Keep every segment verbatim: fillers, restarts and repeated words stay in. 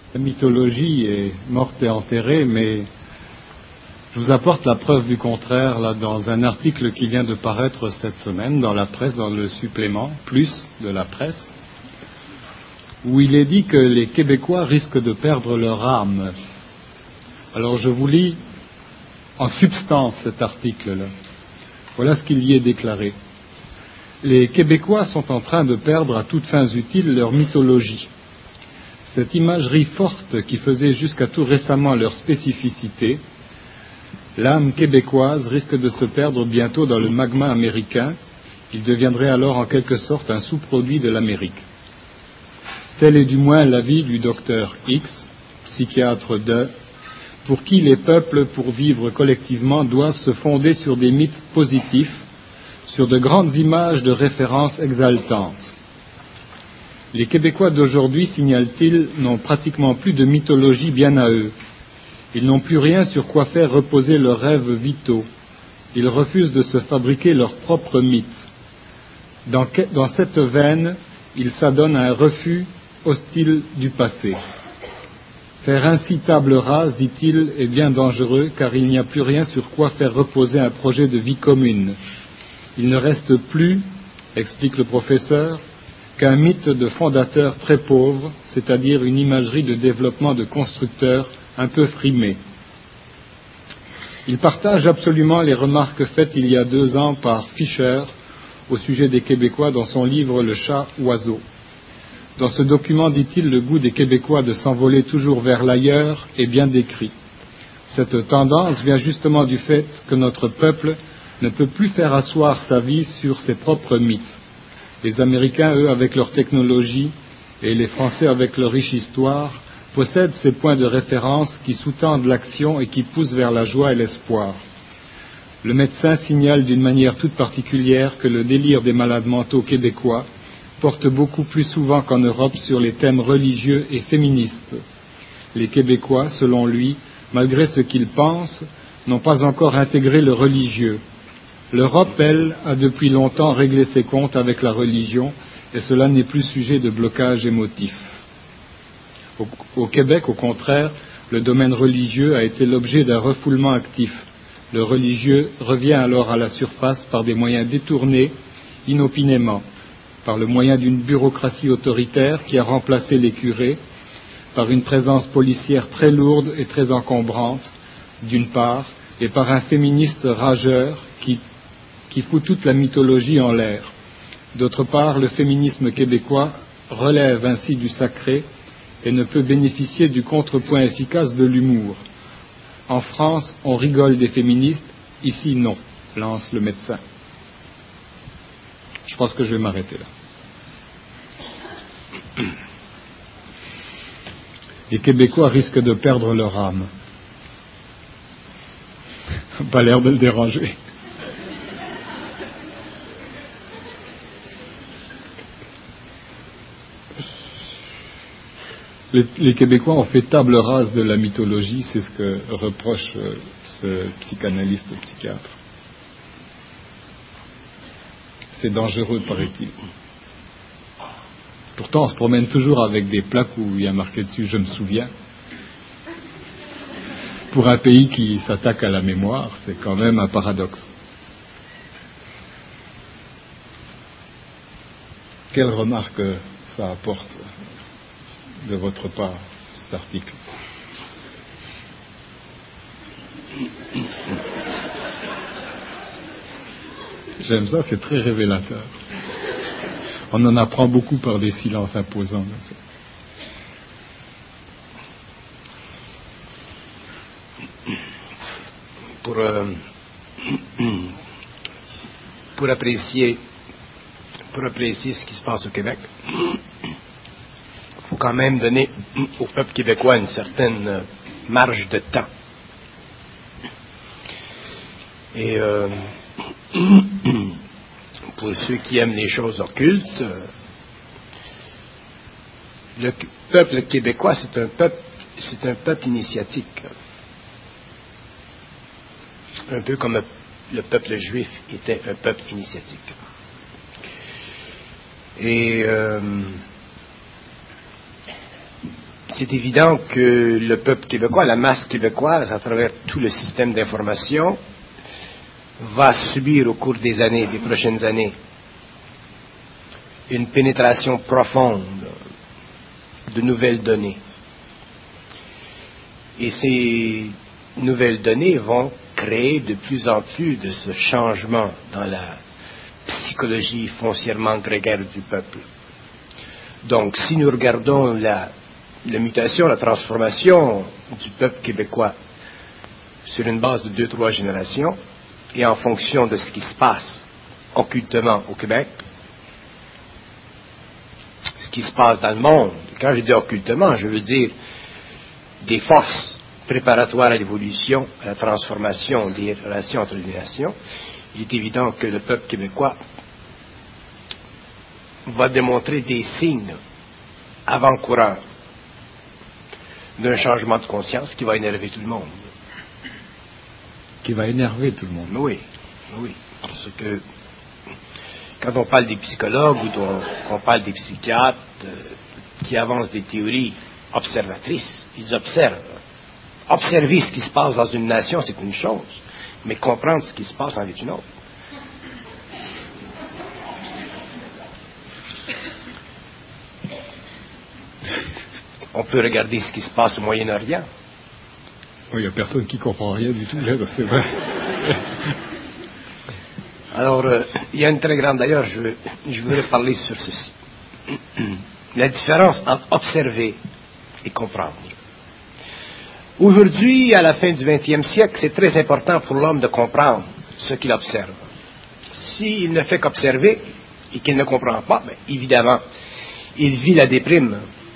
La mythologie est morte et enterrée, mais je vous apporte la preuve du contraire là, dans un article qui vient de paraître cette semaine dans la presse, dans le supplément plus de la presse, où il est dit que les Québécois risquent de perdre leur âme. Alors je vous lis en substance cet article-là. Voilà ce qu'il y est déclaré. Les Québécois sont en train de perdre à toutes fins utiles leur mythologie. Cette imagerie forte qui faisait jusqu'à tout récemment leur spécificité, l'âme québécoise risque de se perdre bientôt dans le magma américain. Il deviendrait alors en quelque sorte un sous-produit de l'Amérique. Tel est du moins l'avis du docteur X, psychiatre de, pour qui les peuples, pour vivre collectivement, doivent se fonder sur des mythes positifs, sur de grandes images de référence exaltantes. Les Québécois d'aujourd'hui, signale-t-il, n'ont pratiquement plus de mythologie bien à eux. Ils n'ont plus rien sur quoi faire reposer leurs rêves vitaux. Ils refusent de se fabriquer leurs propres mythes. Dans, que, dans cette veine, ils s'adonnent à un refus hostile du passé. Faire ainsi table rase, dit-il, est bien dangereux, car il n'y a plus rien sur quoi faire reposer un projet de vie commune. Il ne reste plus, explique le professeur, qu'un mythe de fondateur très pauvre, c'est-à-dire une imagerie de développement de constructeurs un peu frimée. Il partage absolument les remarques faites il y a deux ans par Fischer au sujet des Québécois dans son livre Le chat-oiseau. Dans ce document, dit-il, le goût des Québécois de s'envoler toujours vers l'ailleurs est bien décrit. Cette tendance vient justement du fait que notre peuple ne peut plus faire asseoir sa vie sur ses propres mythes. Les Américains, eux, avec leur technologie, et les Français, avec leur riche histoire, possèdent ces points de référence qui sous-tendent l'action et qui poussent vers la joie et l'espoir. Le médecin signale d'une manière toute particulière que le délire des malades mentaux québécois porte beaucoup plus souvent qu'en Europe sur les thèmes religieux et féministes. Les Québécois, selon lui, malgré ce qu'ils pensent, n'ont pas encore intégré le religieux. L'Europe, elle, a depuis longtemps réglé ses comptes avec la religion et cela n'est plus sujet de blocage émotif. Au, au Québec, au contraire, le domaine religieux a été l'objet d'un refoulement actif. Le religieux revient alors à la surface par des moyens détournés, inopinément, par le moyen d'une bureaucratie autoritaire qui a remplacé les curés, par une présence policière très lourde et très encombrante, d'une part, et par un féministe rageur qui qui fout toute la mythologie en l'air. D'autre part, le féminisme québécois relève ainsi du sacré et ne peut bénéficier du contrepoint efficace de l'humour. En France, on rigole des féministes, ici non, lance le médecin. Je pense que je vais m'arrêter là. Les Québécois risquent de perdre leur âme. Pas l'air de le déranger. Les, les Québécois ont fait table rase de la mythologie, c'est ce que reproche euh, ce psychanalyste psychiatre. C'est dangereux, paraît-il. Pourtant, on se promène toujours avec des plaques où il y a marqué dessus « Je me souviens ». Pour un pays qui s'attaque à la mémoire, c'est quand même un paradoxe. Quelle remarque ça apporte de votre part, cet article? J'aime ça, c'est très révélateur. On en apprend beaucoup par des silences imposants. Comme ça. Pour, euh, pour apprécier pour apprécier ce qui se passe au Québec, il faut quand même donner au peuple québécois une certaine marge de temps. Et euh, pour ceux qui aiment les choses occultes, le peuple québécois, c'est un peuple, c'est un peuple initiatique. Un peu comme le peuple juif était un peuple initiatique. Et euh, c'est évident que le peuple québécois, la masse québécoise, à travers tout le système d'information, va subir au cours des années, des prochaines années, une pénétration profonde de nouvelles données. Et ces nouvelles données vont créer de plus en plus de ce changement dans la psychologie foncièrement grégaire du peuple. Donc, si nous regardons la, la mutation, la transformation du peuple québécois sur une base de deux, trois générations, et en fonction de ce qui se passe occultement au Québec, ce qui se passe dans le monde, quand je dis occultement, je veux dire des forces préparatoires à l'évolution, à la transformation des relations entre les nations, il est évident que le peuple québécois va démontrer des signes avant-coureurs d'un changement de conscience qui va énerver tout le monde. Qui va énerver tout le monde. Oui, oui, parce que quand on parle des psychologues ou qu'on parle des psychiatres euh, qui avancent des théories observatrices, ils observent. Observer ce qui se passe dans une nation, c'est une chose, mais comprendre ce qui se passe en est une autre. On peut regarder ce qui se passe au Moyen-Orient. Il n'y a personne qui comprend rien du tout, là, c'est vrai. Alors, euh, il y a une très grande, d'ailleurs, je, je voudrais parler sur ceci. La différence entre observer et comprendre. Aujourd'hui, à la fin du vingtième siècle, c'est très important pour l'homme de comprendre ce qu'il observe. S'il ne fait qu'observer et qu'il ne comprend pas, bien, évidemment, il vit la déprime.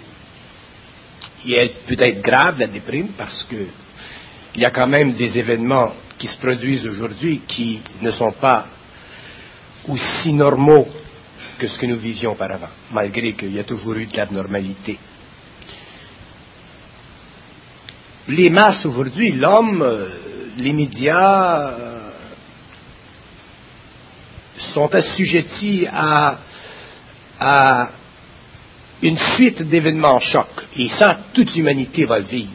Et elle peut être grave, la déprime, parce que il y a quand même des événements qui se produisent aujourd'hui qui ne sont pas aussi normaux que ce que nous vivions auparavant, malgré qu'il y a toujours eu de l'abnormalité. Les masses aujourd'hui, l'homme, euh, les médias euh, sont assujettis à, à une suite d'événements chocs. Et ça, toute l'humanité va le vivre.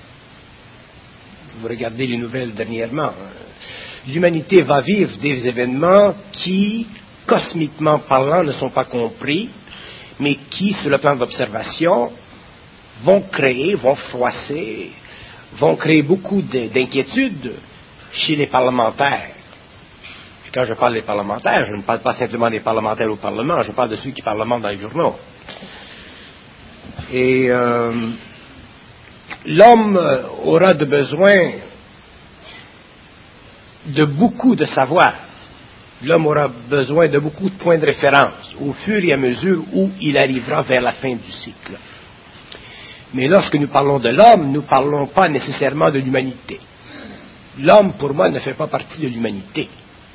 Vous regardez les nouvelles dernièrement. L'humanité va vivre des événements qui, cosmiquement parlant, ne sont pas compris, mais qui, sur le plan d'observation, vont créer, vont froisser, vont créer beaucoup d'inquiétudes chez les parlementaires. Et quand je parle des parlementaires, je ne parle pas simplement des parlementaires au Parlement, je parle de ceux qui parlementent dans les journaux. Et euh, l'homme aura de besoin de beaucoup de savoir. L'homme aura besoin de beaucoup de points de référence au fur et à mesure où il arrivera vers la fin du cycle. Mais lorsque nous parlons de l'homme, nous ne parlons pas nécessairement de l'humanité. L'homme, pour moi, ne fait pas partie de l'humanité.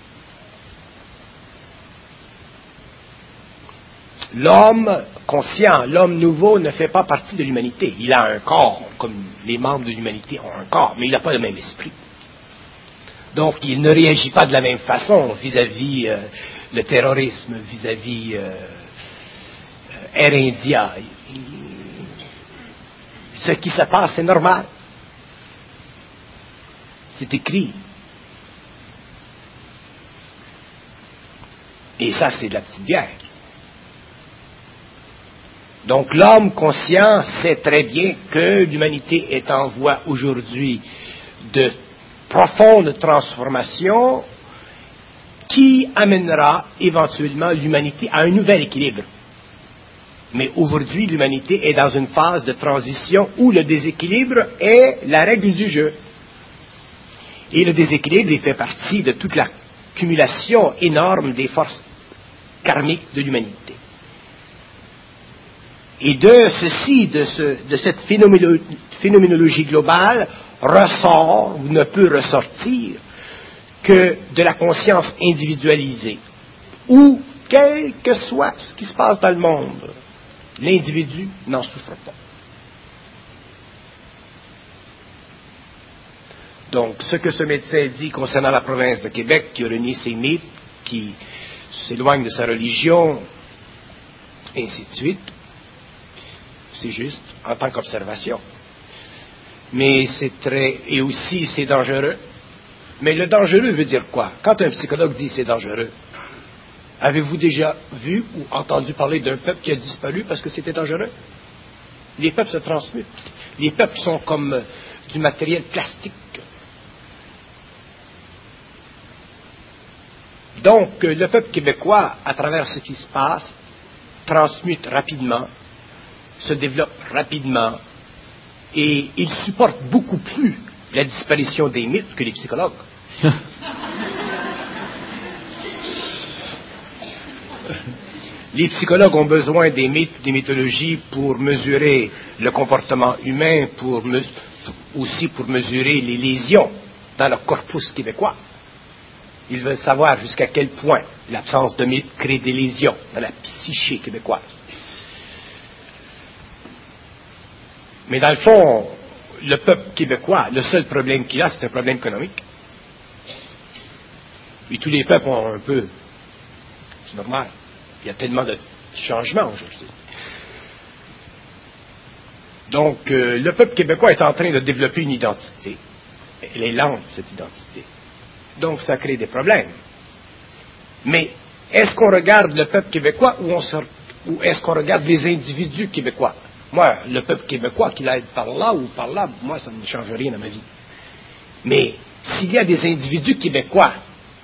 L'homme conscient, l'homme nouveau ne fait pas partie de l'humanité. Il a un corps, comme les membres de l'humanité ont un corps, mais il n'a pas le même esprit. Donc, il ne réagit pas de la même façon vis-à-vis euh, le terrorisme, vis-à-vis euh, Air India. Ce qui se passe, c'est normal. C'est écrit. Et ça, c'est de la petite bière. Donc, l'homme conscient sait très bien que l'humanité est en voie aujourd'hui de profonde transformation qui amènera éventuellement l'humanité à un nouvel équilibre. Mais aujourd'hui, l'humanité est dans une phase de transition où le déséquilibre est la règle du jeu. Et le déséquilibre, il fait partie de toute l'accumulation énorme des forces karmiques de l'humanité. Et de ceci, de, ce, de cette phénoméno, phénoménologie globale, ressort ou ne peut ressortir que de la conscience individualisée, où, quel que soit ce qui se passe dans le monde, l'individu n'en souffre pas. Donc, ce que ce médecin dit concernant la province de Québec, qui a renié ses mythes, qui s'éloigne de sa religion, et ainsi de suite, c'est juste, en tant qu'observation. Mais c'est très... Et aussi, c'est dangereux. Mais le dangereux veut dire quoi? Quand un psychologue dit c'est dangereux, avez-vous déjà vu ou entendu parler d'un peuple qui a disparu parce que c'était dangereux? Les peuples se transmutent. Les peuples sont comme euh, du matériel plastique. Donc, euh, le peuple québécois, à travers ce qui se passe, transmute rapidement, se développe rapidement, et il supporte beaucoup plus la disparition des mythes que les psychologues. Les psychologues ont besoin des mythes, des mythologies pour mesurer le comportement humain, pour me, aussi pour mesurer les lésions dans le corpus québécois. Ils veulent savoir jusqu'à quel point l'absence de mythes crée des lésions dans la psyché québécoise. Mais dans le fond, le peuple québécois, le seul problème qu'il a, c'est un problème économique. Et tous les peuples ont un peu... C'est normal. Il y a tellement de changements aujourd'hui. Donc, euh, le peuple québécois est en train de développer une identité. Elle est lente, cette identité. Donc, ça crée des problèmes. Mais, est-ce qu'on regarde le peuple québécois ou, on se, ou est-ce qu'on regarde les individus québécois? Moi, le peuple québécois, qu'il aille par là ou par là, moi, ça ne change rien à ma vie. Mais, s'il y a des individus québécois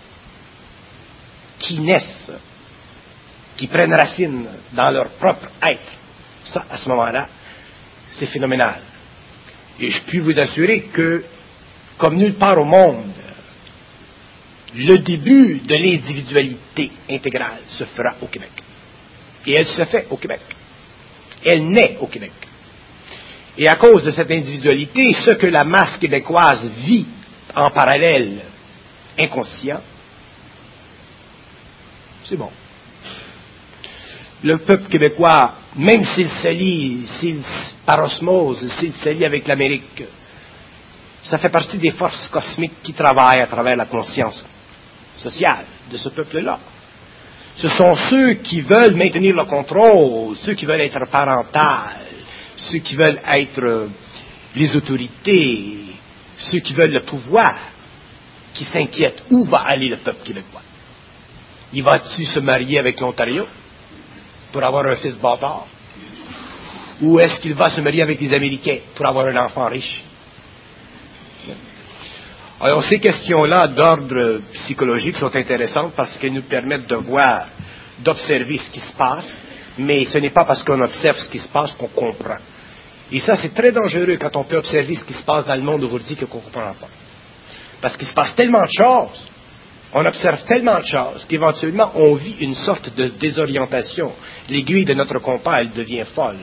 qui naissent, qui prennent racine dans leur propre être, ça, à ce moment-là, c'est phénoménal. Et je puis vous assurer que, comme nulle part au monde, le début de l'individualité intégrale se fera au Québec. Et elle se fait au Québec. Elle naît au Québec. Et à cause de cette individualité, ce que la masse québécoise vit en parallèle, inconscient, c'est bon. Le peuple québécois, même s'il s'allie, s'il, par osmose, s'il s'allie avec l'Amérique, ça fait partie des forces cosmiques qui travaillent à travers la conscience sociale de ce peuple-là. Ce sont ceux qui veulent maintenir le contrôle, ceux qui veulent être parentales, ceux qui veulent être les autorités, ceux qui veulent le pouvoir, qui s'inquiètent. Où va aller le peuple québécois? Il va-t-il se marier avec l'Ontario pour avoir un fils bâtard? Ou est-ce qu'il va se marier avec les Américains pour avoir un enfant riche? Alors, ces questions-là d'ordre psychologique sont intéressantes parce qu'elles nous permettent de voir, d'observer ce qui se passe, mais ce n'est pas parce qu'on observe ce qui se passe qu'on comprend. Et ça, c'est très dangereux quand on peut observer ce qui se passe dans le monde aujourd'hui que qu'on ne comprend pas. Parce qu'il se passe tellement de choses, on observe tellement de choses qu'éventuellement, on vit une sorte de désorientation. L'aiguille de notre compas, elle devient folle.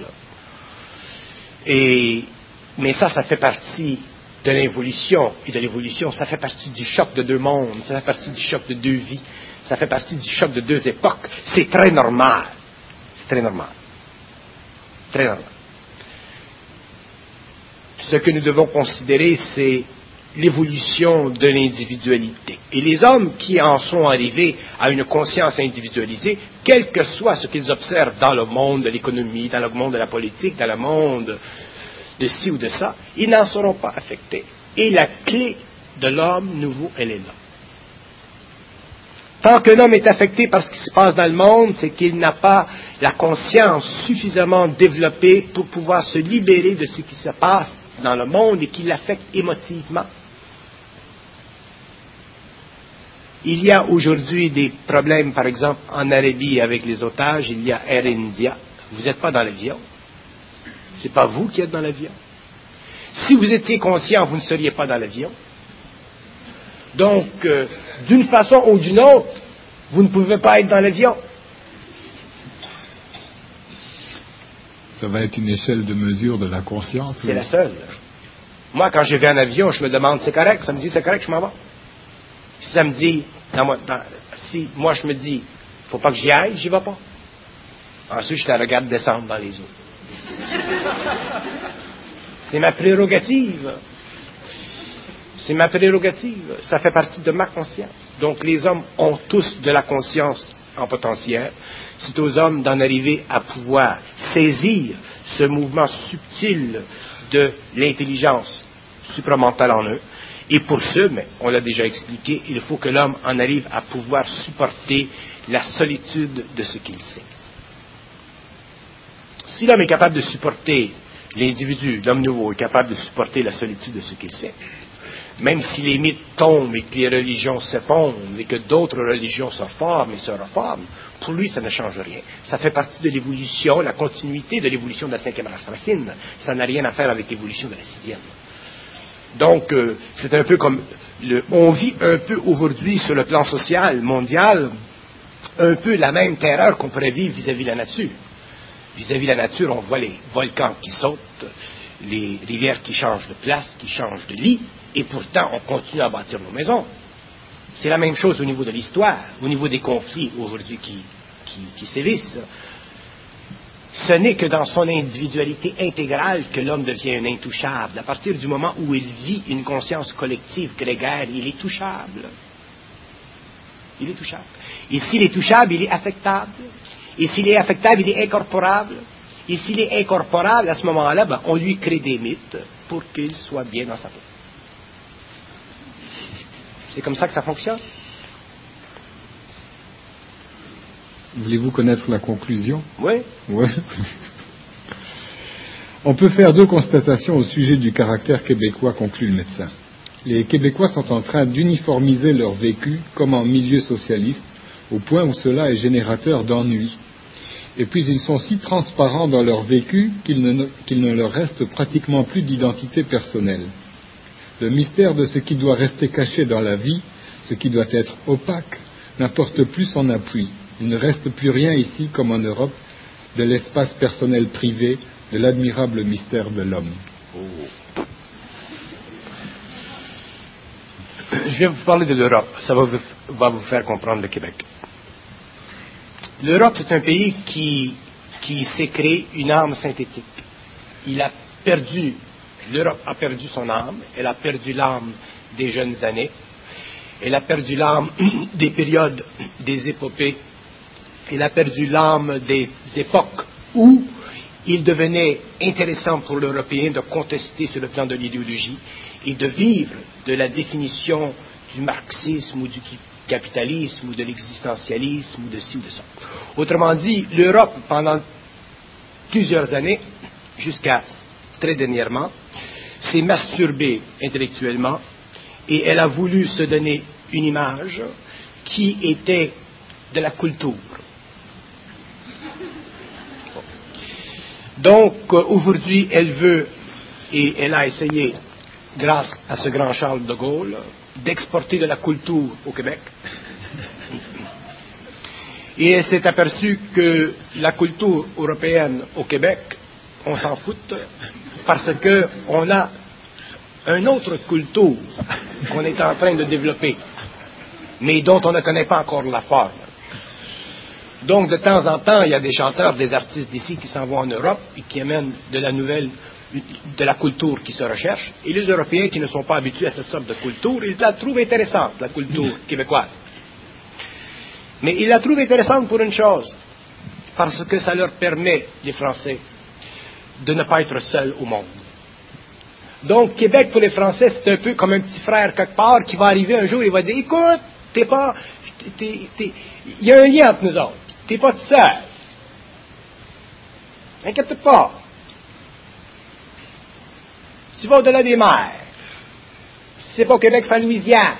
Et, mais ça, ça fait partie de l'involution, et de l'évolution, ça fait partie du choc de deux mondes, ça fait partie du choc de deux vies, ça fait partie du choc de deux époques. C'est très normal. C'est très normal. Très normal. Ce que nous devons considérer, c'est l'évolution de l'individualité. Et les hommes qui en sont arrivés à une conscience individualisée, quel que soit ce qu'ils observent dans le monde de l'économie, dans le monde de la politique, dans le monde de ci ou de ça, ils n'en seront pas affectés. Et la clé de l'homme nouveau, elle est là. Tant qu'un homme est affecté par ce qui se passe dans le monde, c'est qu'il n'a pas la conscience suffisamment développée pour pouvoir se libérer de ce qui se passe dans le monde et qui l'affecte émotivement. Il y a aujourd'hui des problèmes, par exemple, en Arabie avec les otages, il y a Air India. Vous n'êtes pas dans l'avion. C'est pas vous qui êtes dans l'avion. Si vous étiez conscient, vous ne seriez pas dans l'avion. Donc, euh, d'une façon ou d'une autre, vous ne pouvez pas être dans l'avion. Ça va être une échelle de mesure de la conscience. C'est la seule. Moi, quand je vais en avion, je me demande, c'est correct? Ça me dit, c'est correct, je m'en vais. Si ça me dit, dans moi, dans, si moi je me dis, faut pas que j'y aille, j'y vais pas. Ensuite, je la regarde descendre dans les eaux. C'est ma prérogative. C'est ma prérogative. Ça fait partie de ma conscience. Donc, les hommes ont tous de la conscience en potentiel. C'est aux hommes d'en arriver à pouvoir saisir ce mouvement subtil de l'intelligence supramentale en eux. Et pour ce, mais on l'a déjà expliqué, il faut que l'homme en arrive à pouvoir supporter la solitude de ce qu'il sait. Si l'homme est capable de supporter l'individu, l'homme nouveau est capable de supporter la solitude de ce qu'il sait, même si les mythes tombent et que les religions s'effondrent et que d'autres religions se forment et se reforment, pour lui, ça ne change rien. Ça fait partie de l'évolution, la continuité de l'évolution de la cinquième race racine. Ça n'a rien à faire avec l'évolution de la sixième. Donc, euh, c'est un peu comme... Le, on vit un peu aujourd'hui, sur le plan social, mondial, un peu la même terreur qu'on pourrait vivre vis-à-vis de la nature. Vis-à-vis de la nature, on voit les volcans qui sautent, les rivières qui changent de place, qui changent de lit, et pourtant, on continue à bâtir nos maisons. C'est la même chose au niveau de l'histoire, au niveau des conflits aujourd'hui qui, qui, qui sévissent. Ce n'est que dans son individualité intégrale que l'homme devient un intouchable. À partir du moment où il vit une conscience collective grégaire, il est touchable. Il est touchable. Et s'il est touchable, il est affectable. Et s'il est affectable, il est incorporable. Et s'il est incorporable, à ce moment-là, ben, on lui crée des mythes pour qu'il soit bien dans sa peau. C'est comme ça que ça fonctionne. Voulez-vous connaître la conclusion? Oui. Oui. On peut faire deux constatations au sujet du caractère québécois, conclut le médecin. Les Québécois sont en train d'uniformiser leur vécu comme en milieu socialiste, au point où cela est générateur d'ennui. Et puis ils sont si transparents dans leur vécu qu'il ne, qu'il ne leur reste pratiquement plus d'identité personnelle. Le mystère de ce qui doit rester caché dans la vie, ce qui doit être opaque, n'apporte plus son appui. Il ne reste plus rien ici, comme en Europe, de l'espace personnel privé, de l'admirable mystère de l'homme. Oh. Je vais vous parler de l'Europe. Ça va vous, va vous faire comprendre le Québec. L'Europe, c'est un pays qui, qui s'est créé une âme synthétique. Il a perdu, l'Europe a perdu son âme, elle a perdu l'âme des jeunes années, elle a perdu l'âme des périodes, des épopées, elle a perdu l'âme des époques où il devenait intéressant pour l'Européen de contester sur le plan de l'idéologie et de vivre de la définition du marxisme ou du capitalisme ou de l'existentialisme ou de ci ou de ça. Autrement dit, l'Europe, pendant plusieurs années, jusqu'à très dernièrement, s'est masturbée intellectuellement et elle a voulu se donner une image qui était de la culture. Donc, aujourd'hui, elle veut, et elle a essayé, grâce à ce grand Charles de Gaulle, d'exporter de la culture au Québec. Et elle s'est aperçue que la culture européenne au Québec, on s'en fout, parce qu'on a une autre culture qu'on est en train de développer, mais dont on ne connaît pas encore la forme. Donc, de temps en temps, il y a des chanteurs, des artistes d'ici qui s'en vont en Europe et qui amènent de la nouvelle, de la culture qui se recherche. Et les Européens qui ne sont pas habitués à cette sorte de culture, ils la trouvent intéressante, la culture québécoise. Mais ils la trouvent intéressante pour une chose, parce que ça leur permet, les Français, de ne pas être seuls au monde. Donc, Québec, pour les Français, c'est un peu comme un petit frère quelque part qui va arriver un jour et va dire, écoute, t'es pas... il y a un lien entre nous autres. T'es pas tout seul. Inquiète pas. Tu vas au-delà des mers. C'est pas au Québec, c'est en Louisiane.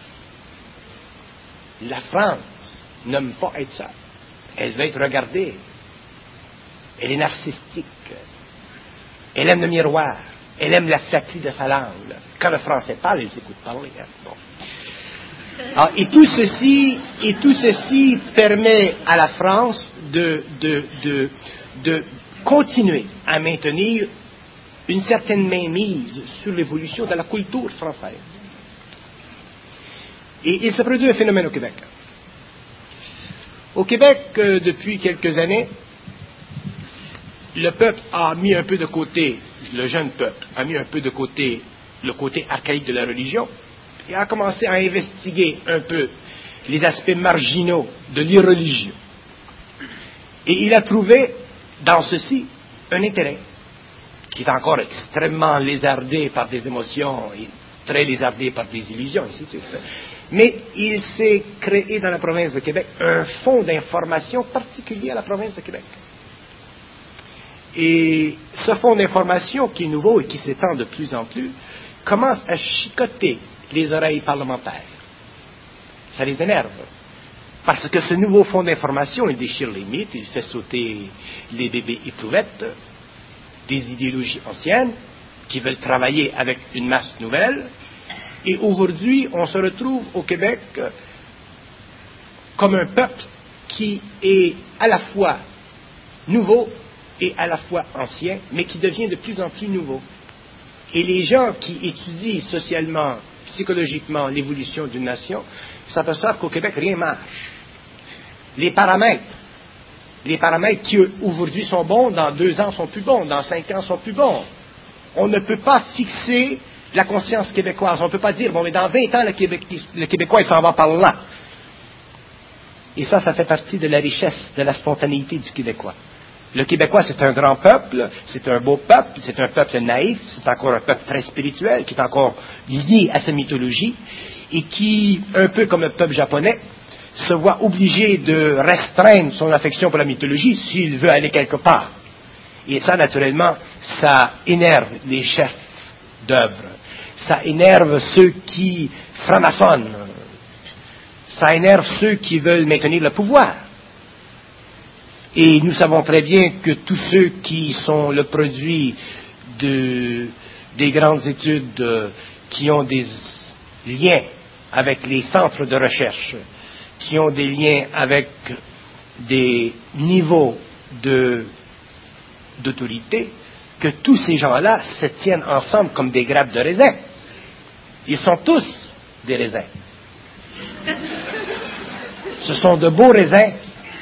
La France n'aime pas être seule. Elle veut être regardée. Elle est narcissique. Elle aime le miroir. Elle aime la flatterie de sa langue. Quand le Français parle, il s'écoute parler. Hein? Bon. Alors, et tout ceci, et tout ceci permet à la France de, de, de, de continuer à maintenir une certaine mainmise sur l'évolution de la culture française. Et il se produit un phénomène au Québec. Au Québec, euh, depuis quelques années, le peuple a mis un peu de côté, le jeune peuple a mis un peu de côté le côté archaïque de la religion, et a commencé à investiguer un peu les aspects marginaux de l'irreligion. Et il a trouvé dans ceci un intérêt qui est encore extrêmement lézardé par des émotions et très lézardé par des illusions, ainsi de suite. Mais il s'est créé dans la province de Québec un fonds d'information particulier à la province de Québec. Et ce fonds d'information qui est nouveau et qui s'étend de plus en plus commence à chicoter les oreilles parlementaires. Ça les énerve. Parce que ce nouveau fonds d'information, il déchire les mythes, il fait sauter les bébés éprouvettes des idéologies anciennes qui veulent travailler avec une masse nouvelle. Et aujourd'hui, on se retrouve au Québec comme un peuple qui est à la fois nouveau et à la fois ancien, mais qui devient de plus en plus nouveau. Et les gens qui étudient socialement, psychologiquement l'évolution d'une nation s'aperçoivent qu'au Québec, rien ne marche. Les paramètres, les paramètres qui aujourd'hui sont bons, dans deux ans sont plus bons, dans cinq ans sont plus bons. On ne peut pas fixer la conscience québécoise. On ne peut pas dire, bon, mais dans vingt ans, le, Québec, le Québécois, il s'en va par là. Et ça, ça fait partie de la richesse, de la spontanéité du Québécois. Le Québécois, c'est un grand peuple, c'est un beau peuple, c'est un peuple naïf, c'est encore un peuple très spirituel, qui est encore lié à sa mythologie, et qui, un peu comme le peuple japonais, se voit obligé de restreindre son affection pour la mythologie s'il veut aller quelque part. Et ça, naturellement, ça énerve les chefs d'œuvre. Ça énerve ceux qui franc-maçonnent. Ça énerve ceux qui veulent maintenir le pouvoir. Et nous savons très bien que tous ceux qui sont le produit de, des grandes études euh, qui ont des liens avec les centres de recherche, qui ont des liens avec des niveaux de, d'autorité, que tous ces gens-là se tiennent ensemble comme des grappes de raisin. Ils sont tous des raisins. Ce sont de beaux raisins.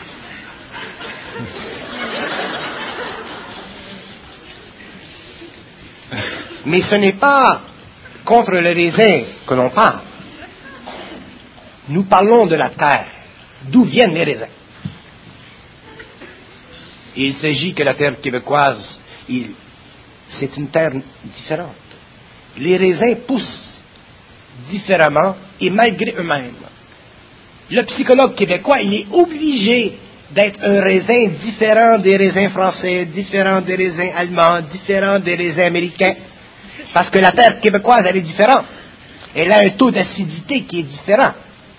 Mais ce n'est pas contre le raisin que l'on parle. Nous parlons de la terre. D'où viennent les raisins? Et il s'agit que la terre québécoise, il, c'est une terre différente. Les raisins poussent différemment et malgré eux-mêmes. Le psychologue québécois, il est obligé d'être un raisin différent des raisins français, différent des raisins allemands, différent des raisins américains. Parce que la terre québécoise, elle est différente. Elle a un taux d'acidité qui est différent.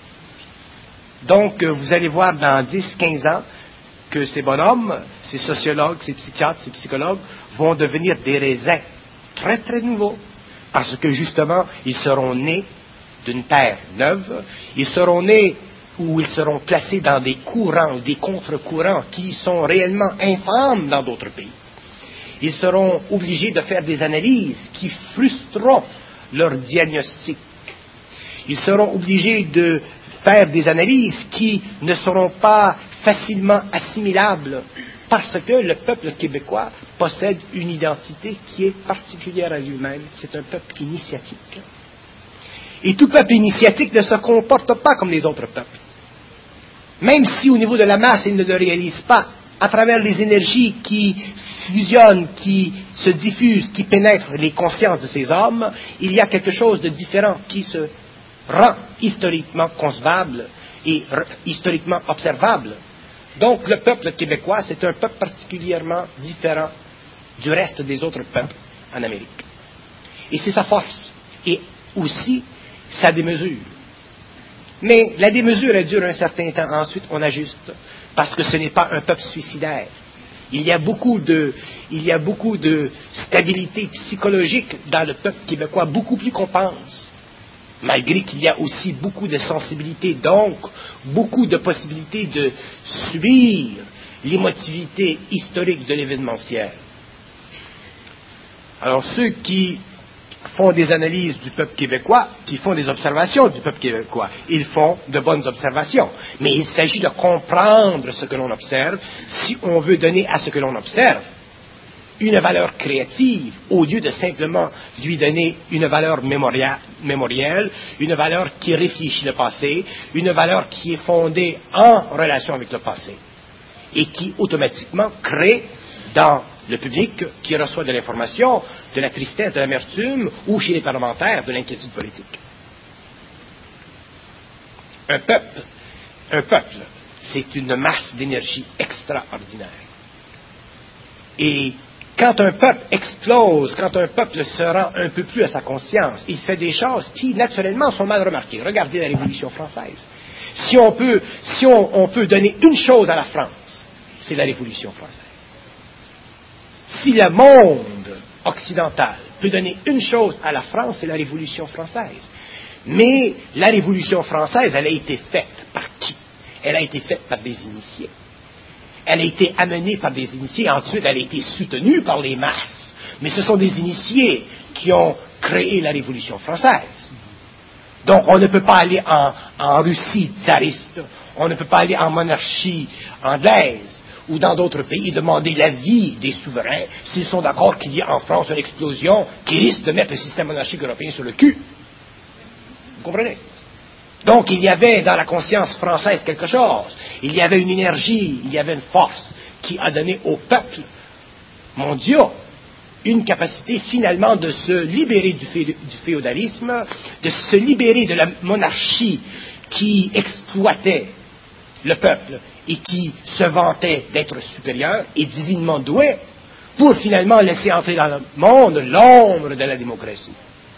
Donc, vous allez voir dans dix à quinze ans que ces bonhommes, ces sociologues, ces psychiatres, ces psychologues vont devenir des raisins très, très nouveaux. Parce que, justement, ils seront nés d'une terre neuve. Ils seront nés ou ils seront placés dans des courants ou des contre-courants qui sont réellement infâmes dans d'autres pays. Ils seront obligés de faire des analyses qui frustreront leur diagnostic. Ils seront obligés de faire des analyses qui ne seront pas facilement assimilables parce que le peuple québécois possède une identité qui est particulière à lui-même. C'est un peuple initiatique. Et tout peuple initiatique ne se comporte pas comme les autres peuples. Même si au niveau de la masse, il ne le réalise pas, à travers les énergies qui fusionnent, qui se diffusent, qui pénètrent les consciences de ces hommes, il y a quelque chose de différent qui se rend historiquement concevable et historiquement observable. Donc le peuple québécois, c'est un peuple particulièrement différent du reste des autres peuples en Amérique. Et c'est sa force. Et aussi sa démesure. Mais la démesure, elle dure un certain temps. Ensuite, on ajuste. Parce que ce n'est pas un peuple suicidaire. Il y a beaucoup de, il y a beaucoup de stabilité psychologique dans le peuple québécois, beaucoup plus qu'on pense. Malgré qu'il y a aussi beaucoup de sensibilité, donc beaucoup de possibilités de subir l'émotivité historique de l'événementiel. Alors ceux qui font des analyses du peuple québécois, qui font des observations du peuple québécois, ils font de bonnes observations. Mais il s'agit de comprendre ce que l'on observe si on veut donner à ce que l'on observe une valeur créative, au lieu de simplement lui donner une valeur mémoria- mémorielle, une valeur qui réfléchit le passé, une valeur qui est fondée en relation avec le passé, et qui automatiquement crée dans le public qui reçoit de l'information, de la tristesse, de l'amertume, ou chez les parlementaires, de l'inquiétude politique. Un peuple, un peuple, c'est une masse d'énergie extraordinaire. Et quand un peuple explose, quand un peuple se rend un peu plus à sa conscience, il fait des choses qui, naturellement, sont mal remarquées. Regardez la Révolution française. Si on peut, si on, on peut donner une chose à la France, c'est la Révolution française. Si le monde occidental peut donner une chose à la France, c'est la Révolution française. Mais la Révolution française, elle a été faite par qui? Elle a été faite par des initiés. Elle a été amenée par des initiés, ensuite elle a été soutenue par les masses. Mais ce sont des initiés qui ont créé la Révolution française. Donc on ne peut pas aller en, en Russie tsariste, on ne peut pas aller en monarchie anglaise ou dans d'autres pays demander l'avis des souverains s'ils sont d'accord qu'il y ait en France une explosion qui risque de mettre le système monarchique européen sur le cul. Vous comprenez? Donc il y avait dans la conscience française quelque chose, il y avait une énergie, il y avait une force qui a donné aux peuples mondiaux une capacité finalement de se libérer du, fé- du féodalisme, de se libérer de la monarchie qui exploitait le peuple et qui se vantait d'être supérieur et divinement doué, pour finalement laisser entrer dans le monde l'ombre de la démocratie.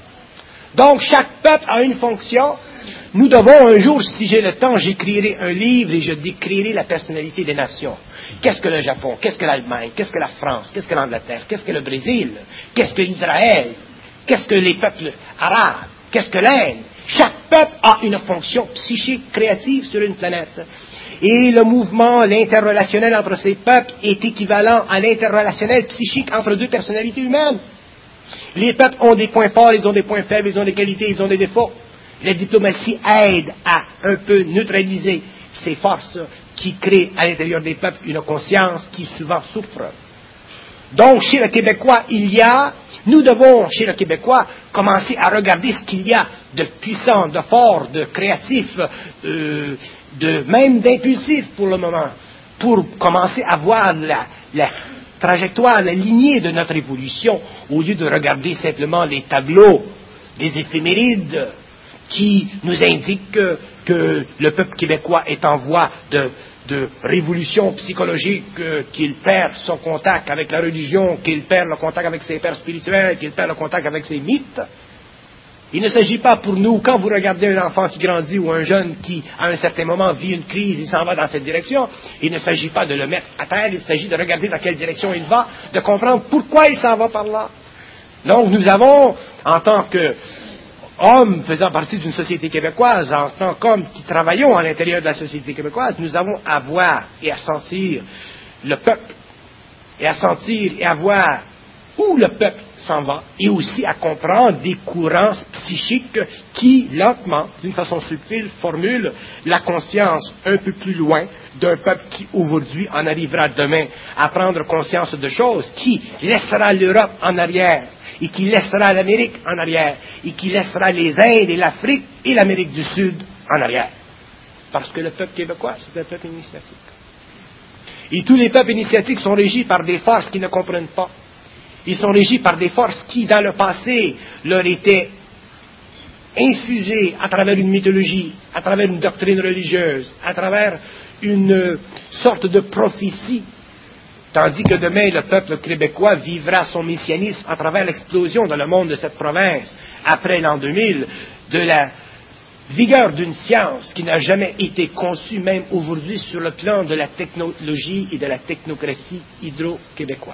Donc chaque peuple a une fonction. Nous devons un jour, si j'ai le temps, j'écrirai un livre et je décrirai la personnalité des nations. Qu'est-ce que le Japon? Qu'est-ce que l'Allemagne? Qu'est-ce que la France? Qu'est-ce que l'Angleterre? Qu'est-ce que le Brésil? Qu'est-ce que l'Israël? Qu'est-ce que les peuples arabes? Qu'est-ce que l'Inde? Chaque peuple a une fonction psychique créative sur une planète. Et le mouvement, l'interrelationnel entre ces peuples est équivalent à l'interrelationnel psychique entre deux personnalités humaines. Les peuples ont des points forts, ils ont des points faibles, ils ont des qualités, ils ont des défauts. La diplomatie aide à un peu neutraliser ces forces qui créent à l'intérieur des peuples une conscience qui souvent souffre. Donc, chez le Québécois, il y a, nous devons, chez le Québécois, commencer à regarder ce qu'il y a de puissant, de fort, de créatif, euh, de même d'impulsif pour le moment, pour commencer à voir la, la trajectoire, la lignée de notre évolution, au lieu de regarder simplement les tableaux, les éphémérides, qui nous indiquent que, que le peuple québécois est en voie de, de révolution psychologique, euh, qu'il perd son contact avec la religion, qu'il perd le contact avec ses pères spirituels, qu'il perd le contact avec ses mythes. Il ne s'agit pas pour nous, quand vous regardez un enfant qui grandit ou un jeune qui, à un certain moment, vit une crise, il s'en va dans cette direction, il ne s'agit pas de le mettre à terre, il s'agit de regarder dans quelle direction il va, de comprendre pourquoi il s'en va par là. Donc nous avons, en tant que hommes faisant partie d'une société québécoise, en tant qu'hommes qui travaillons à l'intérieur de la société québécoise, nous avons à voir et à sentir le peuple, et à sentir et à voir où le peuple s'en va, et aussi à comprendre des courants psychiques qui, lentement, d'une façon subtile, formulent la conscience un peu plus loin d'un peuple qui, aujourd'hui, en arrivera demain à prendre conscience de choses qui laissera l'Europe en arrière, et qui laissera l'Amérique en arrière, et qui laissera les Indes et l'Afrique et l'Amérique du Sud en arrière. Parce que le peuple québécois, c'est un peuple initiatique. Et tous les peuples initiatiques sont régis par des forces qu'ils ne comprennent pas. Ils sont régis par des forces qui, dans le passé, leur étaient infusées à travers une mythologie, à travers une doctrine religieuse, à travers une sorte de prophétie. Tandis que demain, le peuple québécois vivra son messianisme à travers l'explosion dans le monde de cette province, après l'an deux mille, de la vigueur d'une science qui n'a jamais été conçue, même aujourd'hui, sur le plan de la technologie et de la technocratie hydro-québécoise.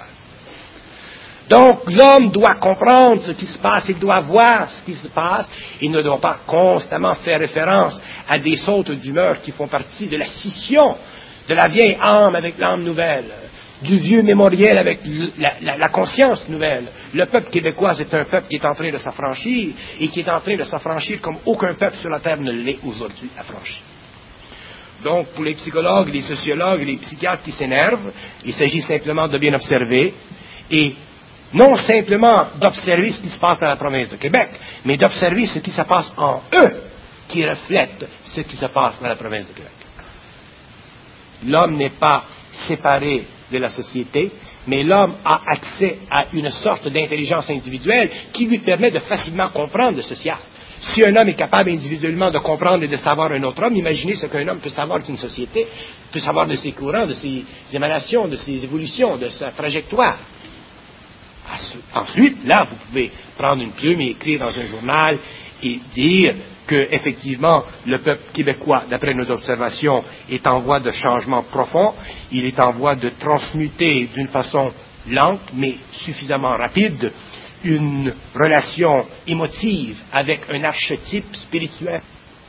Donc, l'homme doit comprendre ce qui se passe, il doit voir ce qui se passe, il ne doit pas constamment faire référence à des sautes d'humeur qui font partie de la scission de la vieille âme avec l'âme nouvelle, du vieux mémoriel avec la, la, la conscience nouvelle. Le peuple québécois est un peuple qui est en train de s'affranchir, et qui est en train de s'affranchir comme aucun peuple sur la terre ne l'est aujourd'hui affranchi. Donc, pour les psychologues, les sociologues, les psychiatres qui s'énervent, il s'agit simplement de bien observer, et non simplement d'observer ce qui se passe dans la province de Québec, mais d'observer ce qui se passe en eux, qui reflète ce qui se passe dans la province de Québec. L'homme n'est pas séparé de la société, mais l'homme a accès à une sorte d'intelligence individuelle qui lui permet de facilement comprendre le social. Si un homme est capable individuellement de comprendre et de savoir un autre homme, imaginez ce qu'un homme peut savoir d'une société, peut savoir de ses courants, de ses émanations, de ses évolutions, de sa trajectoire. Ensuite, là, vous pouvez prendre une plume et écrire dans un journal et dire que, effectivement, le peuple québécois, d'après nos observations, est en voie de changement profond. Il est en voie de transmuter d'une façon lente, mais suffisamment rapide, une relation émotive avec un archétype spirituel.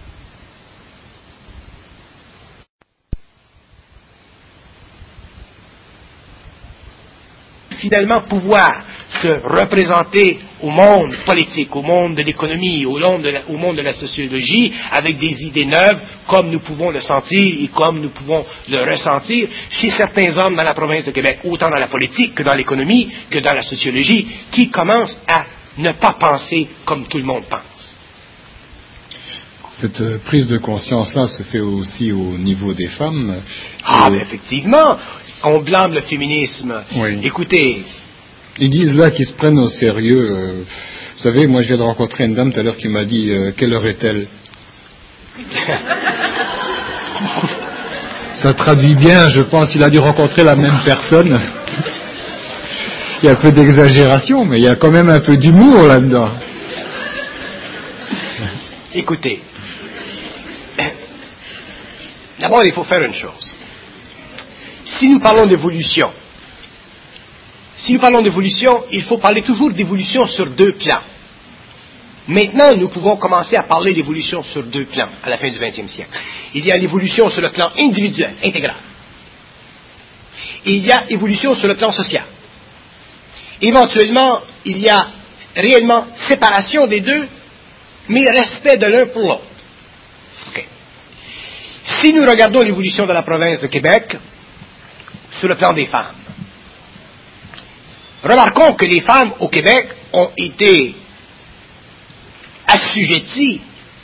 Finalement, pouvoir se représenter au monde politique, au monde de l'économie, au monde de la, au monde de la sociologie, avec des idées neuves, comme nous pouvons le sentir et comme nous pouvons le ressentir chez certains hommes dans la province de Québec, autant dans la politique que dans l'économie, que dans la sociologie, qui commencent à ne pas penser comme tout le monde pense. Cette prise de conscience-là se fait aussi au niveau des femmes. Ah, et... ben effectivement, on blâme le féminisme. Oui. Écoutez... Ils disent là qu'ils se prennent au sérieux. Euh, vous savez, moi je viens de rencontrer une dame tout à l'heure qui m'a dit euh, « Quelle heure est-elle » Ça traduit bien, je pense, il a dû rencontrer la même personne. Il y a un peu d'exagération, mais il y a quand même un peu d'humour là-dedans. Écoutez, d'abord il faut faire une chose. Si nous parlons d'évolution, Si nous parlons d'évolution, il faut parler toujours d'évolution sur deux plans. Maintenant, nous pouvons commencer à parler d'évolution sur deux plans à la fin du vingtième siècle. Il y a l'évolution sur le plan individuel, intégral. Et il y a évolution sur le plan social. Éventuellement, il y a réellement séparation des deux, mais respect de l'un pour l'autre. Okay. Si nous regardons l'évolution de la province de Québec sur le plan des femmes, remarquons que les femmes au Québec ont été assujetties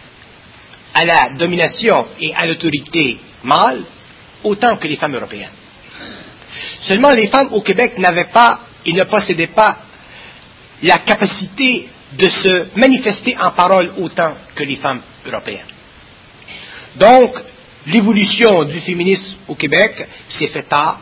à la domination et à l'autorité mâle autant que les femmes européennes. Seulement, les femmes au Québec n'avaient pas et ne possédaient pas la capacité de se manifester en parole autant que les femmes européennes. Donc, l'évolution du féminisme au Québec s'est faite tard.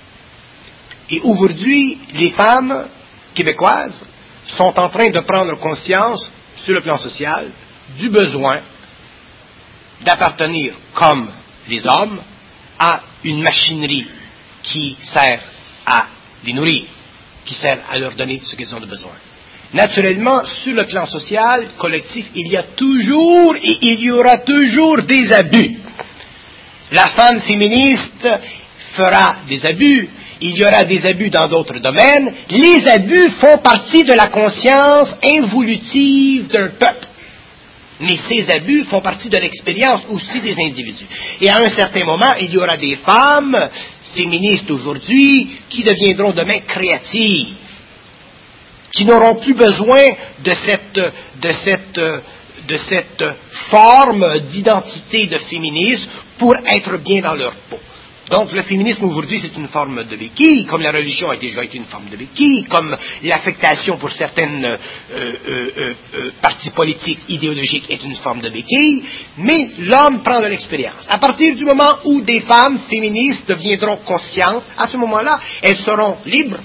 Et aujourd'hui, les femmes québécoises sont en train de prendre conscience, sur le plan social, du besoin d'appartenir, comme les hommes, à une machinerie qui sert à les nourrir, qui sert à leur donner ce qu'ils ont de besoin. Naturellement, sur le plan social, collectif, il y a toujours et il y aura toujours des abus. La femme féministe fera des abus. Il y aura des abus dans d'autres domaines. Les abus font partie de la conscience involutive d'un peuple. Mais ces abus font partie de l'expérience aussi des individus. Et à un certain moment, il y aura des femmes féministes aujourd'hui qui deviendront demain créatives, qui n'auront plus besoin de cette, de cette, de cette forme d'identité de féminisme pour être bien dans leur peau. Donc, le féminisme aujourd'hui, c'est une forme de béquille, comme la religion a déjà été une forme de béquille, comme l'affectation pour certaines euh, euh, euh, partis politiques, idéologiques, est une forme de béquille, mais l'homme prend de l'expérience. À partir du moment où des femmes féministes deviendront conscientes, à ce moment-là, elles seront libres,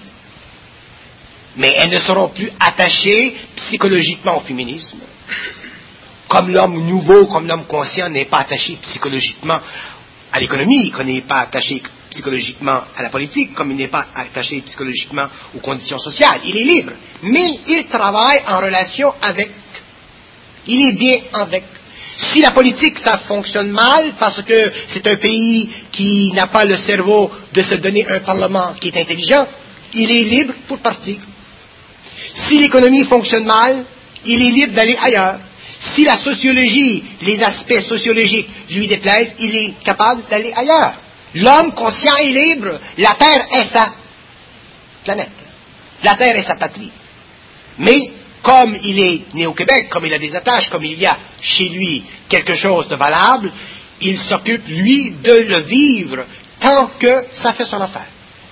mais elles ne seront plus attachées psychologiquement au féminisme, comme l'homme nouveau, comme l'homme conscient n'est pas attaché psychologiquement à l'économie, qu'on n'est pas attaché psychologiquement à la politique, comme il n'est pas attaché psychologiquement aux conditions sociales. Il est libre, mais il travaille en relation avec. Il est bien avec. Si la politique, ça fonctionne mal, parce que c'est un pays qui n'a pas le cerveau de se donner un parlement qui est intelligent, il est libre pour partir. Si l'économie fonctionne mal, il est libre d'aller ailleurs. Si la sociologie, les aspects sociologiques lui déplaisent, il est capable d'aller ailleurs. L'homme conscient et libre, la Terre est sa planète. La Terre est sa patrie. Mais, comme il est né au Québec, comme il a des attaches, comme il y a chez lui quelque chose de valable, il s'occupe, lui, de le vivre tant que ça fait son affaire.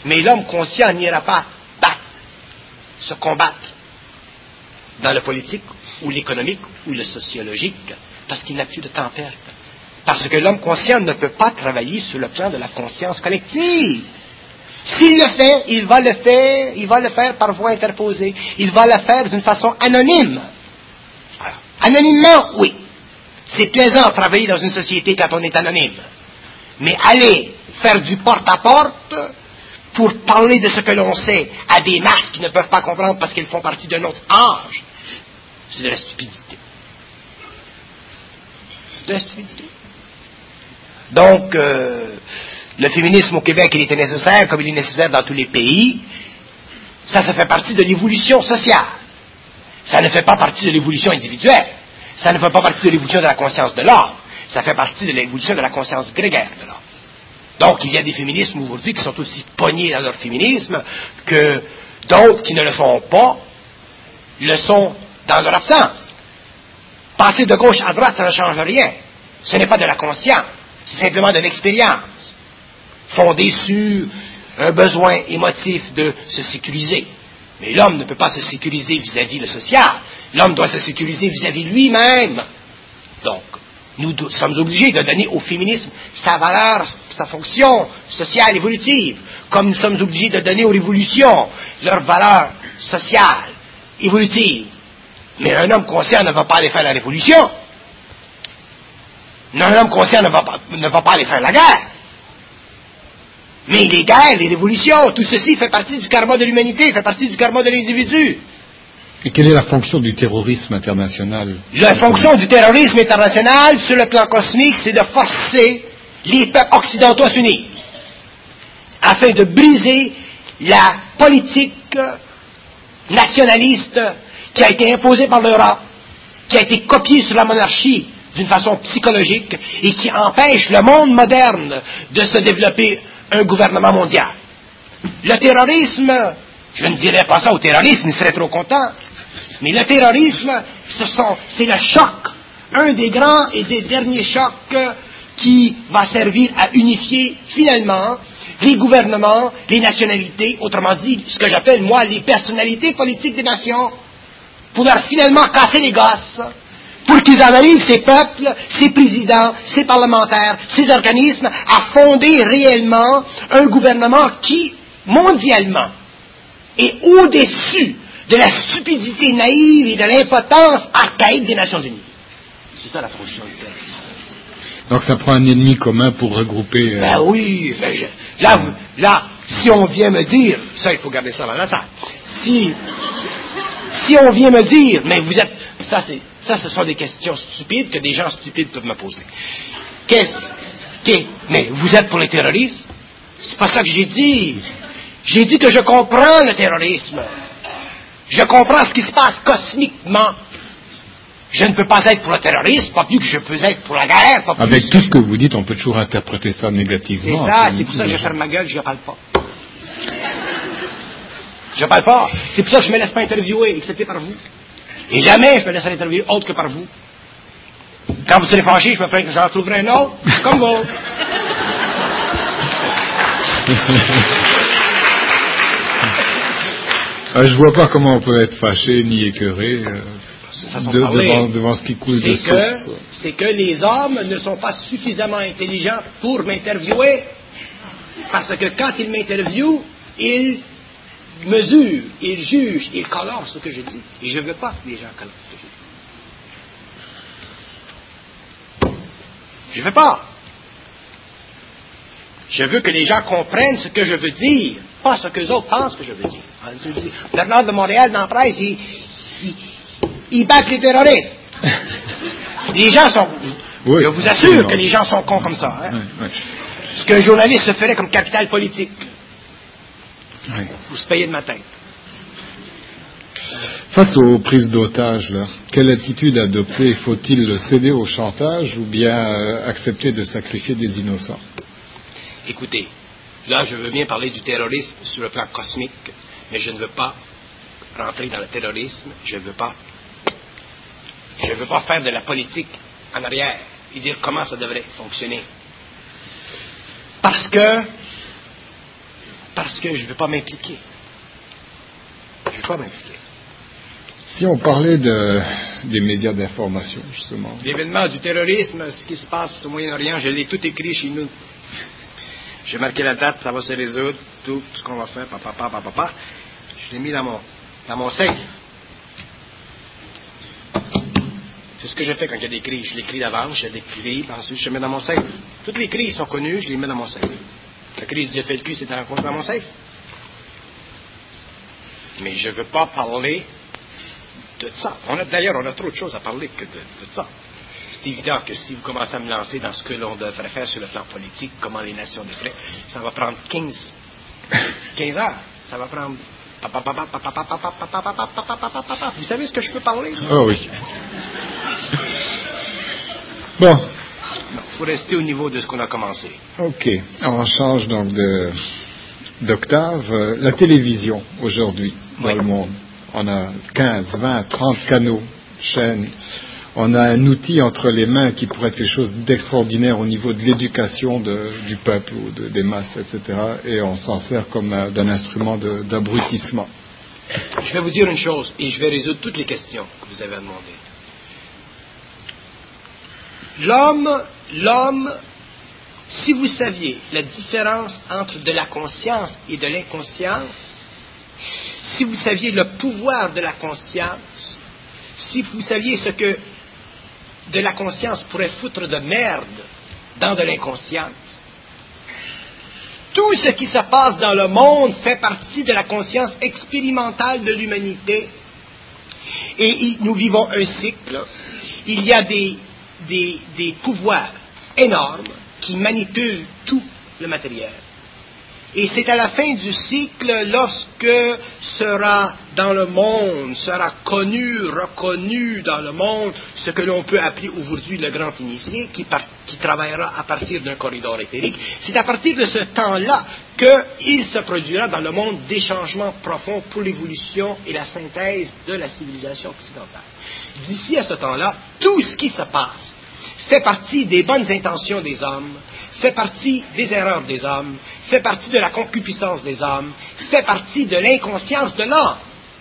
Mais l'homme conscient n'ira pas battre, se combattre dans le politique ou l'économique ou le sociologique, parce qu'il n'a plus de temps à perdre. Parce que l'homme conscient ne peut pas travailler sur le plan de la conscience collective. S'il le fait, il va le faire, il va le faire par voie interposée. Il va le faire d'une façon anonyme. Alors, anonymement, oui. C'est plaisant de travailler dans une société quand on est anonyme. Mais aller faire du porte-à-porte pour parler de ce que l'on sait à des masses qui ne peuvent pas comprendre parce qu'ils font partie d'un autre âge, c'est de la stupidité. C'est de la stupidité. Donc, euh, le féminisme au Québec, il était nécessaire, comme il est nécessaire dans tous les pays. Ça, ça fait partie de l'évolution sociale. Ça ne fait pas partie de l'évolution individuelle. Ça ne fait pas partie de l'évolution de la conscience de l'homme. Ça fait partie de l'évolution de la conscience grégaire de l'homme. Donc, il y a des féminismes aujourd'hui qui sont aussi pognés dans leur féminisme que d'autres qui ne le sont pas, le sont dans leur absence. Passer de gauche à droite, ça ne change rien. Ce n'est pas de la conscience. C'est simplement de l'expérience, fondée sur un besoin émotif de se sécuriser. Mais l'homme ne peut pas se sécuriser vis-à-vis le social. L'homme doit se sécuriser vis-à-vis lui-même. Donc, nous do- sommes obligés de donner au féminisme sa valeur, sa fonction sociale évolutive, comme nous sommes obligés de donner aux révolutions leur valeur sociale évolutive. Mais un homme conscient ne va pas aller faire la révolution. Non, un homme conscient ne va pas, ne va pas aller faire la guerre. Mais les guerres, les révolutions, tout ceci fait partie du karma de l'humanité, fait partie du karma de l'individu. Et quelle est la fonction du terrorisme international? La fonction du terrorisme international, sur le plan cosmique, c'est de forcer les peuples occidentaux à s'unir, afin de briser la politique nationaliste qui a été imposée par l'Europe, qui a été copiée sur la monarchie d'une façon psychologique et qui empêche le monde moderne de se développer un gouvernement mondial. Le terrorisme, je ne dirais pas ça au terrorisme, il serait trop content, mais le terrorisme, ce sont, c'est le choc, un des grands et des derniers chocs qui va servir à unifier finalement les gouvernements, les nationalités, autrement dit, ce que j'appelle moi les personnalités politiques des nations, pour leur finalement casser les gosses, pour qu'ils en arrivent, ces peuples, ces présidents, ces parlementaires, ces organismes, à fonder réellement un gouvernement qui, mondialement, est au-dessus de la stupidité naïve et de l'impotence archaïque des Nations Unies. C'est ça la fonction du terrorisme. Donc ça prend un ennemi commun pour regrouper... Euh... Ben oui, ben je, là, vous, là, si on vient me dire, ça il faut garder ça dans la salle, si, si on vient me dire, mais vous êtes... Ça, c'est, ça, ce sont des questions stupides que des gens stupides peuvent me poser. Qu'est-ce, qu'est, mais vous êtes pour les terroristes? C'est pas ça que j'ai dit. J'ai dit que je comprends le terrorisme. Je comprends ce qui se passe cosmiquement. Je ne peux pas être pour le terrorisme, pas plus que je peux être pour la guerre. Pas plus Avec tout ce que vous dites, on peut toujours interpréter ça négativement. C'est ça, c'est pour ça que je ferme ma gueule, je ne parle pas. Je ne parle pas. C'est pour ça que je ne me laisse pas interviewer, excepté par vous. Et jamais je me laisserai interviewer autre que par vous. Quand vous serez fâché, je me ferai que j'en trouverai un autre, comme vous. euh, je vois pas comment on peut être fâché ni écœuré euh, de, de devant, devant ce qui coule de source. C'est que les hommes ne sont pas suffisamment intelligents pour m'interviewer. Parce que quand ils m'interviewent, ils mesure, il juge, il colore ce que je dis. Et je ne veux pas que les gens colorent ce que je dis. Je ne veux pas. Je veux que les gens comprennent ce que je veux dire, pas ce que les autres pensent que je veux dire. Le Nord de Montréal, dans la presse, ils il, il battent les terroristes. Les gens sont... Oui, je vous assure absolument. Que les gens sont cons comme ça. Hein? Oui, oui. Ce qu'un journaliste se ferait comme capital politique. Oui. Vous se payez de matin. Face aux prises d'otages, là, quelle attitude adopter? Faut-il céder au chantage ou bien euh, accepter de sacrifier des innocents? Écoutez, là je veux bien parler du terrorisme sur le plan cosmique, mais je ne veux pas rentrer dans le terrorisme, je ne veux pas je ne veux pas faire de la politique en arrière et dire comment ça devrait fonctionner. Parce que parce que je ne veux pas m'impliquer. Je ne veux pas m'impliquer. Si on parlait de, des médias d'information, justement. L'événement du terrorisme, ce qui se passe au Moyen-Orient, je l'ai tout écrit chez nous. J'ai marqué la date, ça va se résoudre, tout ce qu'on va faire, papa, papa, papa. Je l'ai mis dans mon, dans mon safe. C'est ce que je fais quand il y a des crises. Je l'écris d'avance, je l'écris, ensuite je les mets dans mon safe. Toutes les crises sont connues, je les mets dans mon safe. La crise du F L Q, c'est dans mon safe. Mais je ne veux pas parler de ça. On a, d'ailleurs, on a trop de choses à parler que de, de ça. C'est évident que si vous commencez à me lancer dans ce que l'on devrait faire sur le plan politique, comment les nations devraient, ça va prendre quinze, quinze heures. Ça va prendre... Vous savez ce que je peux parler? Oh oui. Bon. Il faut rester au niveau de ce qu'on a commencé. OK. On change donc de, d'octave. La télévision, aujourd'hui, dans oui. le monde. On a quinze, vingt, trente canaux, chaînes. On a un outil entre les mains qui pourrait être quelque chose d'extraordinaire au niveau de l'éducation de, du peuple ou de, des masses, et cetera. Et on s'en sert comme un, d'un instrument de, d'abrutissement. Je vais vous dire une chose, et je vais résoudre toutes les questions que vous avez demandées. L'homme, l'homme, si vous saviez la différence entre de la conscience et de l'inconscience, si vous saviez le pouvoir de la conscience, si vous saviez ce que de la conscience pourrait foutre de merde dans de l'inconscience, tout ce qui se passe dans le monde fait partie de la conscience expérimentale de l'humanité. Et nous vivons un cycle. Il y a des, des, des pouvoirs énormes qui manipulent tout le matériel. Et c'est à la fin du cycle, lorsque sera dans le monde, sera connu, reconnu dans le monde, ce que l'on peut appeler aujourd'hui le grand initié, qui, par, qui travaillera à partir d'un corridor éthérique. C'est à partir de ce temps-là qu'il se produira dans le monde des changements profonds pour l'évolution et la synthèse de la civilisation occidentale. D'ici à ce temps-là, tout ce qui se passe fait partie des bonnes intentions des hommes, fait partie des erreurs des hommes, fait partie de la concupiscence des hommes, fait partie de l'inconscience de l'homme.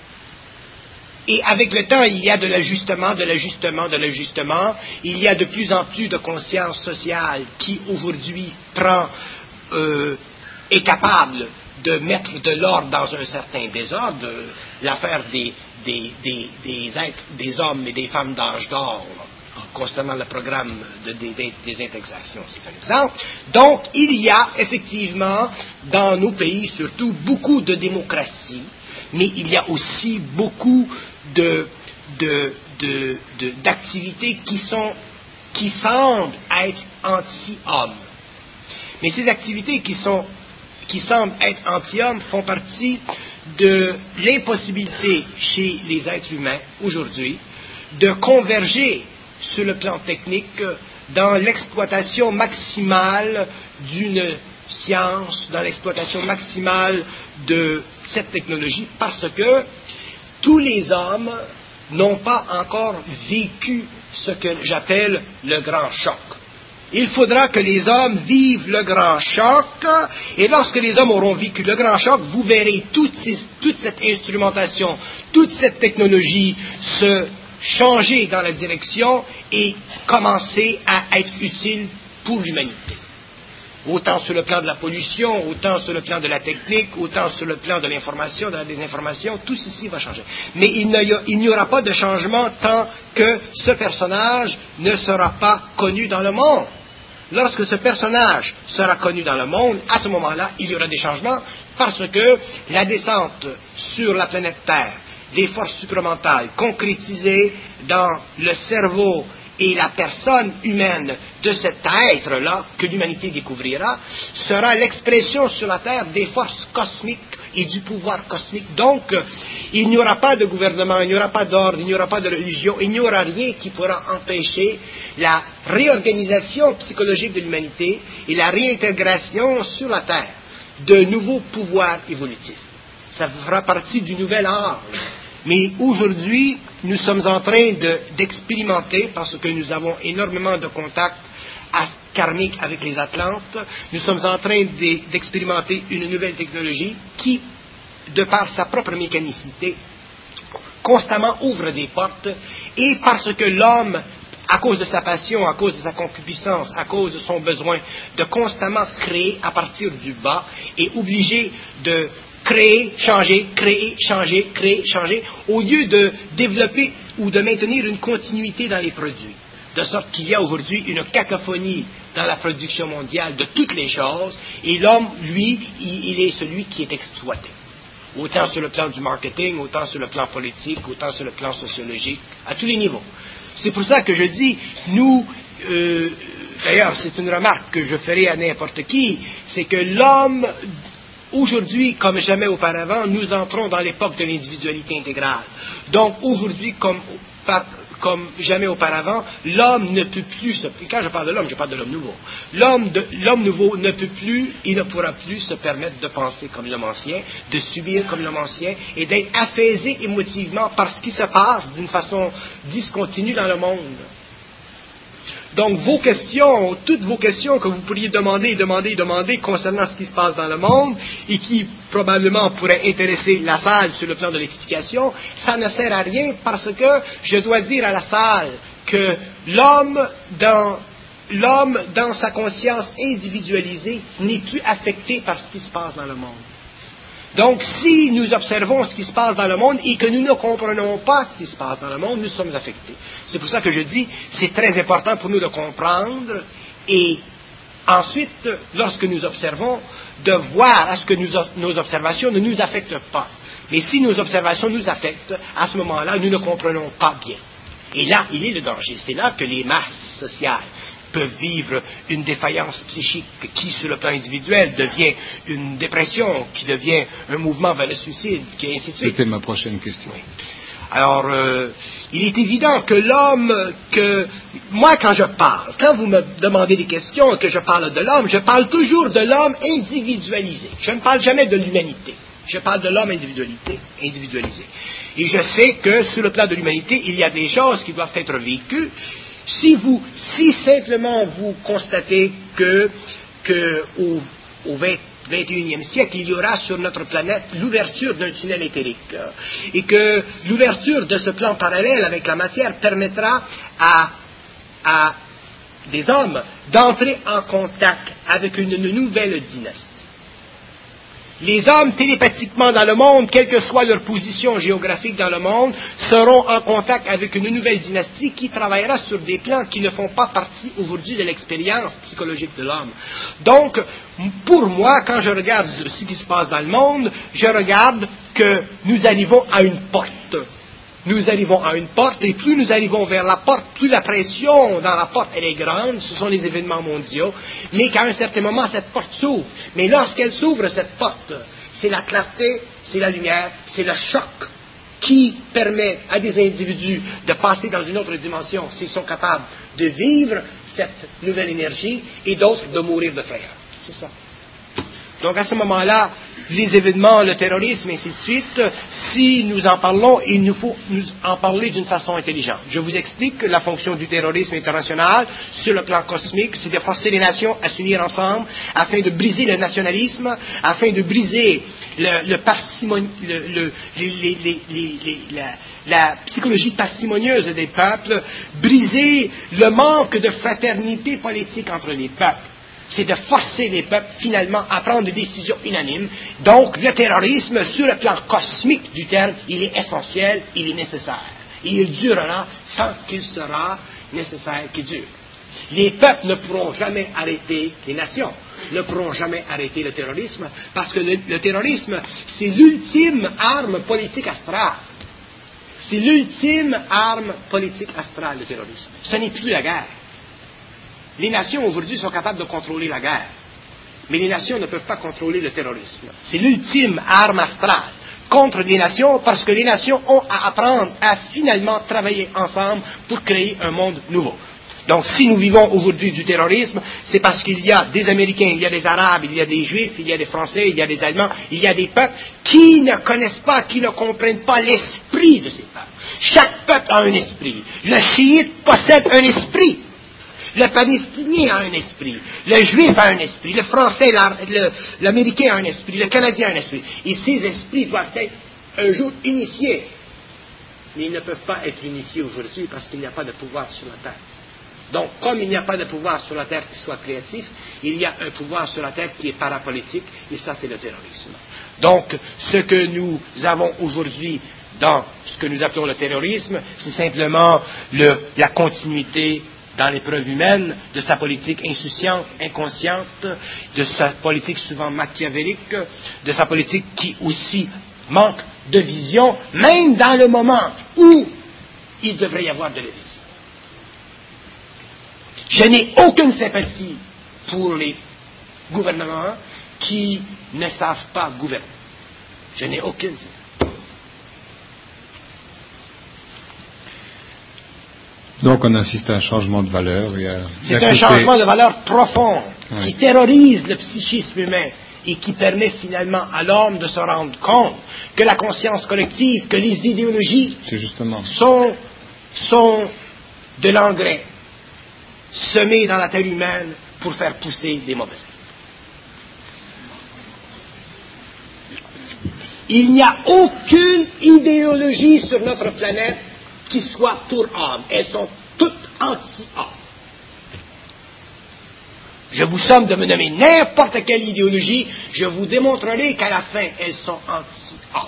Et avec le temps, il y a de l'ajustement, de l'ajustement, de l'ajustement. Il y a de plus en plus de conscience sociale qui, aujourd'hui, prend, euh, est capable de mettre de l'ordre dans un certain désordre. L'affaire des, des, des, des êtres, des hommes et des femmes d'âge d'or, concernant le programme de, de, de, des indexations, c'est un exemple. Donc, il y a effectivement, dans nos pays surtout, beaucoup de démocratie, mais il y a aussi beaucoup de, de, de, de, d'activités qui, sont, qui semblent être anti-hommes. Mais ces activités qui, sont, qui semblent être anti-hommes font partie de l'impossibilité chez les êtres humains, aujourd'hui, de converger sur le plan technique, dans l'exploitation maximale d'une science, dans l'exploitation maximale de cette technologie, parce que tous les hommes n'ont pas encore vécu ce que j'appelle le grand choc. Il faudra que les hommes vivent le grand choc, et lorsque les hommes auront vécu le grand choc, vous verrez toute, ces, toute cette instrumentation, toute cette technologie se changer dans la direction et commencer à être utile pour l'humanité. Autant sur le plan de la pollution, autant sur le plan de la technique, autant sur le plan de l'information, de la désinformation, tout ceci va changer. Mais il n'y, a, il n'y aura pas de changement tant que ce personnage ne sera pas connu dans le monde. Lorsque ce personnage sera connu dans le monde, à ce moment-là, il y aura des changements parce que la descente sur la planète Terre des forces supramentales concrétisées dans le cerveau et la personne humaine de cet être-là que l'humanité découvrira sera l'expression sur la Terre des forces cosmiques et du pouvoir cosmique. Donc, il n'y aura pas de gouvernement, il n'y aura pas d'ordre, il n'y aura pas de religion, il n'y aura rien qui pourra empêcher la réorganisation psychologique de l'humanité et la réintégration sur la Terre de nouveaux pouvoirs évolutifs. Ça fera partie du nouvel âge. Mais aujourd'hui, nous sommes en train de, d'expérimenter, parce que nous avons énormément de contacts à, karmique avec les Atlantes. Nous sommes en train d'expérimenter une nouvelle technologie qui, de par sa propre mécanicité, constamment ouvre des portes, et parce que l'homme, à cause de sa passion, à cause de sa concupiscence, à cause de son besoin de constamment créer à partir du bas, est obligé de créer, changer, créer, changer, créer, changer, au lieu de développer ou de maintenir une continuité dans les produits. De sorte qu'il y a aujourd'hui une cacophonie dans la production mondiale de toutes les choses, et l'homme, lui, il, il est celui qui est exploité. Autant sur le plan du marketing, autant sur le plan politique, autant sur le plan sociologique, à tous les niveaux. C'est pour ça que je dis, nous, euh, d'ailleurs, c'est une remarque que je ferai à n'importe qui, c'est que l'homme, aujourd'hui, comme jamais auparavant, nous entrons dans l'époque de l'individualité intégrale. Donc, aujourd'hui, comme, comme jamais auparavant, l'homme ne peut plus se... Quand je parle de l'homme, je parle de l'homme nouveau. L'homme, de, l'homme nouveau ne peut plus, il ne pourra plus se permettre de penser comme l'homme ancien, de subir comme l'homme ancien, et d'être affaisé émotivement par ce qui se passe d'une façon discontinue dans le monde. Donc, vos questions, toutes vos questions que vous pourriez demander, demander, demander concernant ce qui se passe dans le monde et qui probablement pourraient intéresser la salle sur le plan de l'explication, ça ne sert à rien parce que je dois dire à la salle que l'homme dans, l'homme dans sa conscience individualisée n'est plus affecté par ce qui se passe dans le monde. Donc, si nous observons ce qui se passe dans le monde et que nous ne comprenons pas ce qui se passe dans le monde, nous sommes affectés. C'est pour ça que je dis, c'est très important pour nous de comprendre et ensuite, lorsque nous observons, de voir à ce que nous, nos observations ne nous affectent pas. Mais si nos observations nous affectent, à ce moment-là, nous ne comprenons pas bien. Et là, il est le danger. C'est là que les masses sociales peuvent vivre une défaillance psychique qui, sur le plan individuel, devient une dépression, qui devient un mouvement vers le suicide, qui est ainsi de suite. C'était ma prochaine question. Oui. Alors, euh, il est évident que l'homme, que moi, quand je parle, quand vous me demandez des questions, que je parle de l'homme, je parle toujours de l'homme individualisé. Je ne parle jamais de l'humanité. Je parle de l'homme individualité, individualisé. Et je sais que, sur le plan de l'humanité, il y a des choses qui doivent être vécues. Si vous, si simplement vous constatez que, que au, au vingt et unième siècle, il y aura sur notre planète l'ouverture d'un tunnel éthérique, et que l'ouverture de ce plan parallèle avec la matière permettra à, à des hommes d'entrer en contact avec une, une nouvelle dynastie. Les hommes télépathiquement dans le monde, quelle que soit leur position géographique dans le monde, seront en contact avec une nouvelle dynastie qui travaillera sur des plans qui ne font pas partie aujourd'hui de l'expérience psychologique de l'homme. Donc, pour moi, quand je regarde ce qui se passe dans le monde, je regarde que nous arrivons à une porte. Nous arrivons à une porte, et plus nous arrivons vers la porte, plus la pression dans la porte, elle est grande, ce sont les événements mondiaux, mais qu'à un certain moment, cette porte s'ouvre. Mais lorsqu'elle s'ouvre, cette porte, c'est la clarté, c'est la lumière, c'est le choc qui permet à des individus de passer dans une autre dimension, s'ils sont capables de vivre cette nouvelle énergie, et d'autres de mourir de frayeur. C'est ça. Donc à ce moment-là, les événements, le terrorisme, et ainsi de suite, si nous en parlons, il nous faut nous en parler d'une façon intelligente. Je vous explique que la fonction du terrorisme international, sur le plan cosmique, c'est de forcer les nations à s'unir ensemble afin de briser le nationalisme, afin de briser le, le parcimonie, le, le, les, les, les, les, la, la psychologie parcimonieuse des peuples, briser le manque de fraternité politique entre les peuples. C'est de forcer les peuples, finalement, à prendre des décisions unanimes. Donc, le terrorisme, sur le plan cosmique du terme, il est essentiel, il est nécessaire. Et il durera tant qu'il sera nécessaire qu'il dure. Les peuples ne pourront jamais arrêter les nations, ne pourront jamais arrêter le terrorisme, parce que le, le terrorisme, c'est l'ultime arme politique astrale. C'est l'ultime arme politique astrale, le terrorisme. Ce n'est plus la guerre. Les nations aujourd'hui sont capables de contrôler la guerre, mais les nations ne peuvent pas contrôler le terrorisme. C'est l'ultime arme astrale contre les nations, parce que les nations ont à apprendre à finalement travailler ensemble pour créer un monde nouveau. Donc si nous vivons aujourd'hui du terrorisme, c'est parce qu'il y a des Américains, il y a des Arabes, il y a des Juifs, il y a des Français, il y a des Allemands, il y a des peuples qui ne connaissent pas, qui ne comprennent pas l'esprit de ces peuples. Chaque peuple a un esprit. Le chiite possède un esprit. Le Palestinien a un esprit. Le Juif a un esprit. Le Français, l'Américain a un esprit. Le Canadien a un esprit. Et ces esprits doivent être un jour initiés. Mais ils ne peuvent pas être initiés aujourd'hui parce qu'il n'y a pas de pouvoir sur la terre. Donc, comme il n'y a pas de pouvoir sur la terre qui soit créatif, il y a un pouvoir sur la terre qui est parapolitique, et ça, c'est le terrorisme. Donc, ce que nous avons aujourd'hui dans ce que nous appelons le terrorisme, c'est simplement le, la continuité dans l'épreuve humaine de sa politique insouciante, inconsciente, de sa politique souvent machiavélique, de sa politique qui aussi manque de vision, même dans le moment où il devrait y avoir de la vision. Je n'ai aucune sympathie pour les gouvernements qui ne savent pas gouverner. Je n'ai aucune sympathie. Donc on assiste à un changement de valeur. Et à C'est un changement de valeur profond, oui, qui terrorise le psychisme humain et qui permet finalement à l'homme de se rendre compte que la conscience collective, que les idéologies sont, sont de l'engrais semé dans la terre humaine pour faire pousser des mauvaises herbes. Il n'y a aucune idéologie sur notre planète qui soit pour âme. Elles sont toutes anti-âme. Je vous somme de me nommer n'importe quelle idéologie, je vous démontrerai qu'à la fin, elles sont anti-âme.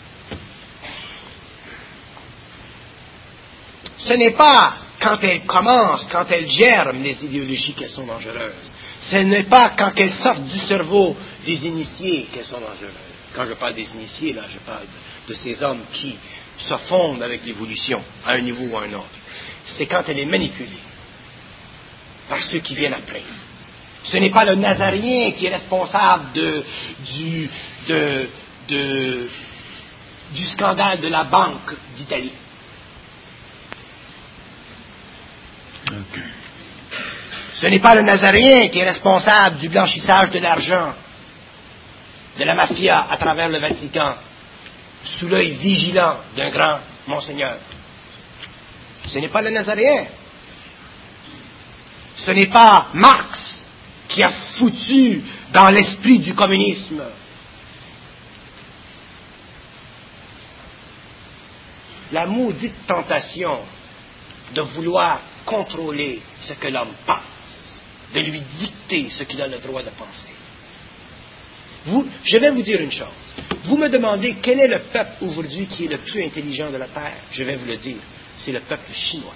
Ce n'est pas quand elles commencent, quand elles germent, les idéologies, qu'elles sont dangereuses. Ce n'est pas quand elles sortent du cerveau des initiés qu'elles sont dangereuses. Quand je parle des initiés, là, je parle de ces hommes qui se fondent avec l'évolution, à un niveau ou à un autre. C'est quand elle est manipulée par ceux qui viennent après. Ce n'est pas le Nazaréen qui est responsable de, du, de, de, du scandale de la Banque d'Italie. Okay. Ce n'est pas le Nazaréen qui est responsable du blanchissage de l'argent de la mafia à travers le Vatican, sous l'œil vigilant d'un grand monseigneur. Ce n'est pas le Nazaréen. Ce n'est pas Marx qui a foutu dans l'esprit du communisme la maudite tentation de vouloir contrôler ce que l'homme pense, de lui dicter ce qu'il a le droit de penser. Vous, je vais vous dire une chose. Vous me demandez quel est le peuple aujourd'hui qui est le plus intelligent de la Terre. Je vais vous le dire. C'est le peuple chinois.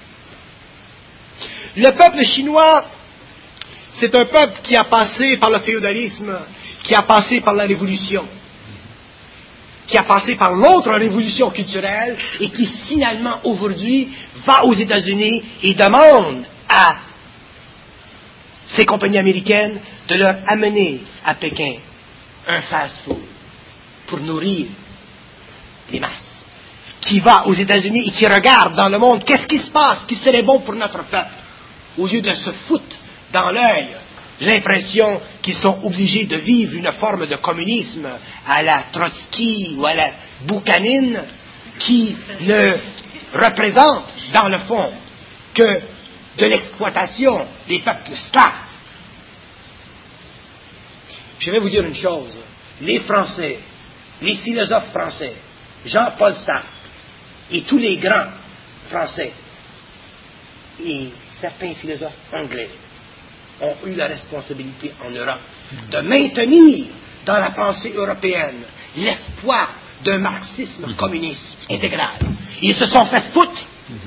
Le peuple chinois, c'est un peuple qui a passé par le féodalisme, qui a passé par la révolution, qui a passé par l'autre révolution culturelle et qui finalement aujourd'hui va aux États-Unis et demande à ces compagnies américaines de leur amener à Pékin un fast-food pour nourrir les masses, qui va aux États-Unis et qui regarde dans le monde qu'est-ce qui se passe, qui serait bon pour notre peuple, au lieu de se foutre dans l'œil l'impression qu'ils sont obligés de vivre une forme de communisme à la Trotsky ou à la Boukhanine qui ne représente dans le fond que de l'exploitation des peuples slaves. Je vais vous dire une chose, les Français, les philosophes français, Jean-Paul Sartre et tous les grands Français et certains philosophes anglais ont eu la responsabilité en Europe de maintenir dans la pensée européenne l'espoir d'un marxisme communiste intégral. Ils se sont fait foutre.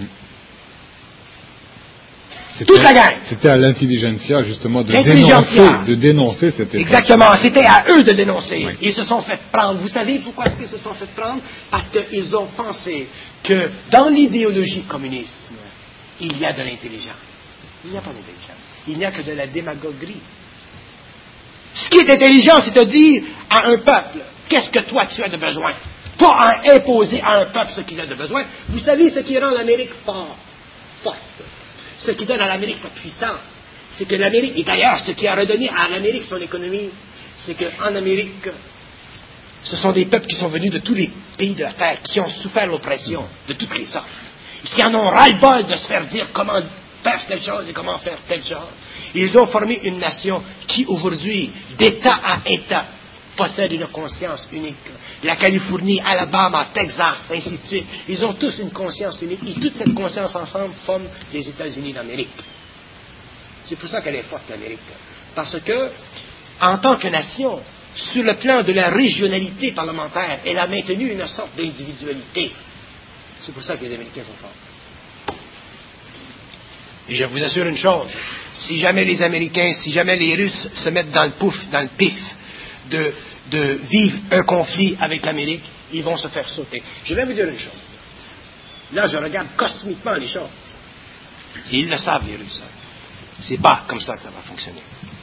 C'était, toute la gang. C'était à l'intelligentsia, justement, de dénoncer, de dénoncer cette époque. Exactement, c'était à eux de dénoncer. Oui. Ils se sont fait prendre. Vous savez pourquoi est-ce qu'ils se sont fait prendre? Parce qu'ils ont pensé que dans l'idéologie communiste, il y a de l'intelligence. Il n'y a pas d'intelligence. Il n'y a que de la démagogie. Ce qui est intelligent, c'est de dire à un peuple, qu'est-ce que toi tu as de besoin? Pas à imposer à un peuple ce qu'il a de besoin. Vous savez ce qui rend l'Amérique fort, forte. Ce qui donne à l'Amérique sa puissance, c'est que l'Amérique, et d'ailleurs ce qui a redonné à l'Amérique son économie, c'est qu'en Amérique, ce sont des peuples qui sont venus de tous les pays de la terre, qui ont souffert l'oppression de toutes les sortes, et qui en ont ras-le-bol de se faire dire comment faire telle chose et comment faire telle chose. Ils ont formé une nation qui, aujourd'hui, d'État à État, possède une conscience unique. La Californie, Alabama, Texas, ainsi de suite. Ils ont tous une conscience unique. Et toute cette conscience ensemble forme les États-Unis d'Amérique. C'est pour ça qu'elle est forte, l'Amérique. Parce que, en tant que nation, sur le plan de la régionalité parlementaire, elle a maintenu une sorte d'individualité. C'est pour ça que les Américains sont forts. Et je vous assure une chose, si jamais les Américains, si jamais les Russes se mettent dans le pouf, dans le pif, de, de vivre un conflit avec l'Amérique, ils vont se faire sauter. Je vais vous dire une chose. Là, je regarde cosmiquement les choses. Et ils le savent, les Russes. C'est pas comme ça que ça va fonctionner.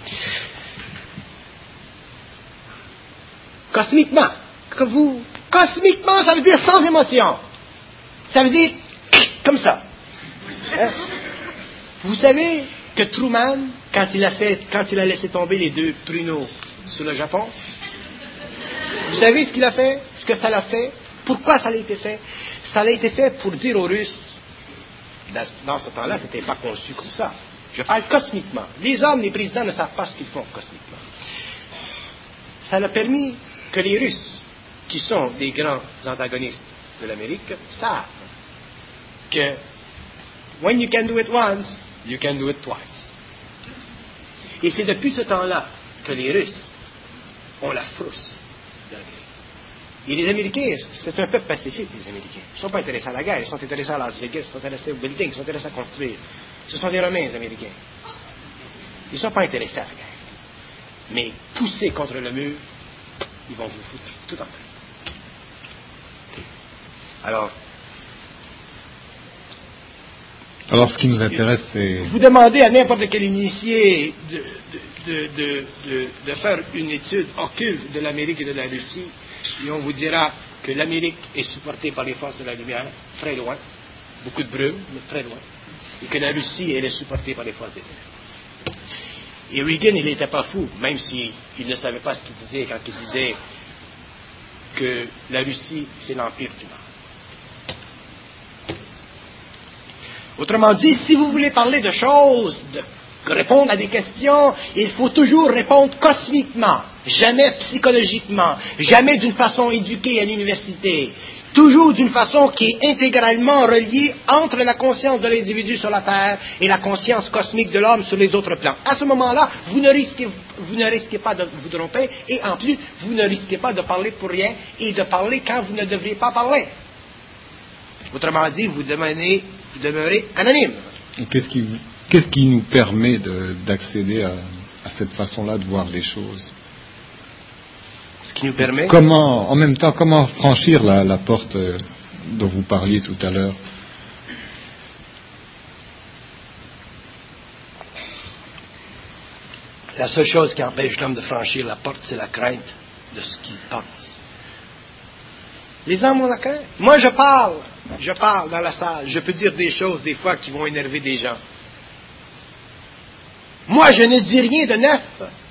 Cosmiquement, que vous, cosmiquement, ça veut dire sans émotion. Ça veut dire comme ça. Hein? Vous savez que Truman, quand il a fait, quand il a laissé tomber les deux pruneaux sur le Japon, vous savez ce qu'il a fait, ce que ça l'a fait, pourquoi ça a été fait? Ça a été fait pour dire aux Russes, dans ce temps-là, ce n'était pas conçu comme ça. Je parle cosmiquement. Les hommes, les présidents ne savent pas ce qu'ils font cosmiquement. Ça a permis que les Russes, qui sont des grands antagonistes de l'Amérique, savent que when you can do it once, you can do it twice. Et c'est depuis ce temps-là que les Russes ont la frousse de l'Amérique. Et les Américains, c'est un peuple pacifique, les Américains. Ils ne sont pas intéressés à la guerre, ils sont intéressés à Las Vegas, ils sont intéressés au building, ils sont intéressés à construire. Ce sont des Romains, les Américains. Ils ne sont pas intéressés à la guerre. Mais poussés contre le mur, ils vont vous foutre tout en train. Alors, Alors, ce qui nous intéresse, c'est... Vous demandez à n'importe quel initié de, de, de, de, de faire une étude occulte de l'Amérique et de la Russie, et on vous dira que l'Amérique est supportée par les forces de la lumière, très loin, beaucoup de brume, mais très loin, et que la Russie, elle est supportée par les forces des ténèbres. Et Reagan, il n'était pas fou, même s'il ne savait pas ce qu'il disait quand il disait que la Russie, c'est l'empire du mal. Autrement dit, si vous voulez parler de choses, de répondre à des questions, il faut toujours répondre cosmiquement, jamais psychologiquement, jamais d'une façon éduquée à l'université, toujours d'une façon qui est intégralement reliée entre la conscience de l'individu sur la Terre et la conscience cosmique de l'homme sur les autres plans. À ce moment-là, vous ne risquez, vous ne risquez pas de vous tromper, et en plus, vous ne risquez pas de parler pour rien et de parler quand vous ne devriez pas parler. Autrement dit, vous demeurez, vous demeurez anonyme. Et qu'est-ce qui, qu'est-ce qui nous permet de, d'accéder à, à cette façon-là de voir les choses? Ce qui nous permet... Comment, en même temps, comment franchir la, la porte euh, dont vous parliez tout à l'heure? La seule chose qui empêche l'homme de franchir la porte, c'est la crainte de ce qu'il pense. Les hommes ont la crainte. Moi, je parle. Je parle dans la salle. Je peux dire des choses, des fois, qui vont énerver des gens. Moi, je ne dis rien de neuf.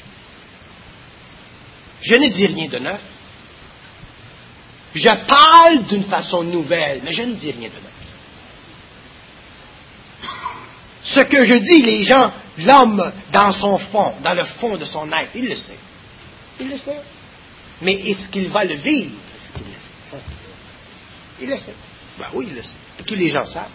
Je ne dis rien de neuf. Je parle d'une façon nouvelle, mais je ne dis rien de neuf. Ce que je dis, les gens, l'homme, dans son fond, dans le fond de son être, il le sait. Il le sait. Mais est-ce qu'il va le vivre? Est-ce qu'il le sait? Il le sait. Ben oui, il le sait. Tous les gens savent.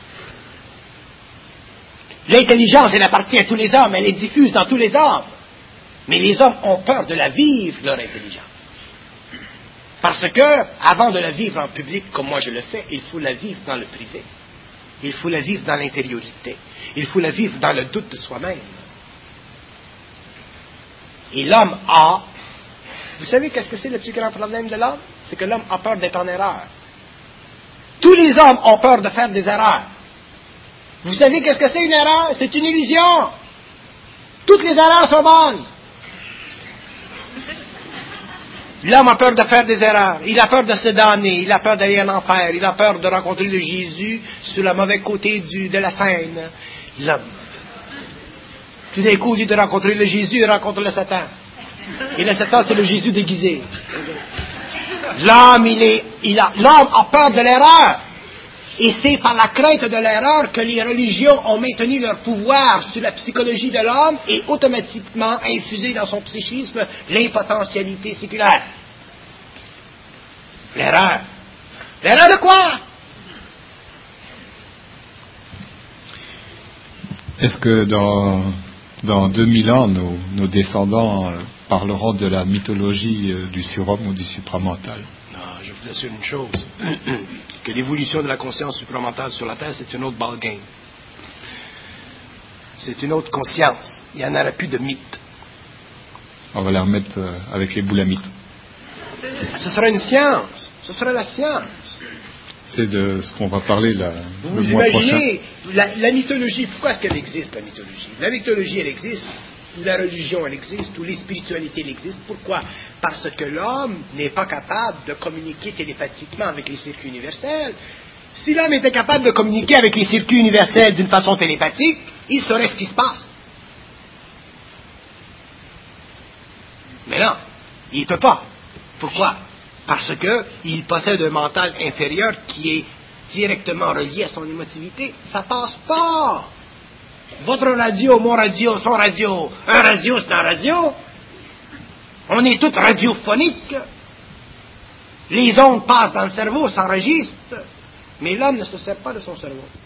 L'intelligence, elle appartient à tous les hommes, elle est diffuse dans tous les hommes. Mais les hommes ont peur de la vivre, leur intelligence. Parce que, avant de la vivre en public, comme moi je le fais, il faut la vivre dans le privé. Il faut la vivre dans l'intériorité. Il faut la vivre dans le doute de soi-même. Et l'homme a... Vous savez qu'est-ce que c'est le plus grand problème de l'homme? C'est que l'homme a peur d'être en erreur. Tous les hommes ont peur de faire des erreurs. Vous savez qu'est-ce que c'est une erreur? C'est une illusion. Toutes les erreurs sont bonnes. L'homme a peur de faire des erreurs. Il a peur de se damner. Il a peur d'aller en enfer. Il a peur de rencontrer le Jésus sur le mauvais côté du, de la Seine. L'homme. Tout d'un coup, au lieu de rencontrer le Jésus, il rencontre le Satan. Et le Satan, c'est le Jésus déguisé. L'homme, il est, il a, l'homme a peur de l'erreur. Et c'est par la crainte de l'erreur que les religions ont maintenu leur pouvoir sur la psychologie de l'homme et automatiquement infusé dans son psychisme l'impotentialité séculaire. L'erreur. L'erreur de quoi? Est-ce que dans, dans deux mille ans, nos, nos descendants euh, parleront de la mythologie euh, du surhomme ou du supramental? Non, je vous assure une chose, que l'évolution de la conscience supramentale sur la Terre, c'est une autre ballgame. C'est une autre conscience. Il n'y en aura plus de mythes. On va les remettre euh, avec les boulamites. Ce sera une science. Ce sera la science. C'est de ce qu'on va parler là, Vous le mois imaginez, prochain. la, la mythologie, pourquoi est-ce qu'elle existe, la mythologie? La mythologie, elle existe, ou la religion, elle existe, ou les spiritualités, elle existe. Pourquoi? Parce que l'homme n'est pas capable de communiquer télépathiquement avec les circuits universels. Si l'homme était capable de communiquer avec les circuits universels d'une façon télépathique, il saurait ce qui se passe. Mais non, il ne peut pas. Pourquoi? Parce qu'il possède un mental inférieur qui est directement relié à son émotivité. Ça passe pas. Votre radio, mon radio, son radio, un radio, c'est un radio. On est tous radiophoniques. Les ondes passent dans le cerveau, s'enregistrent. Mais l'homme ne se sert pas de son cerveau.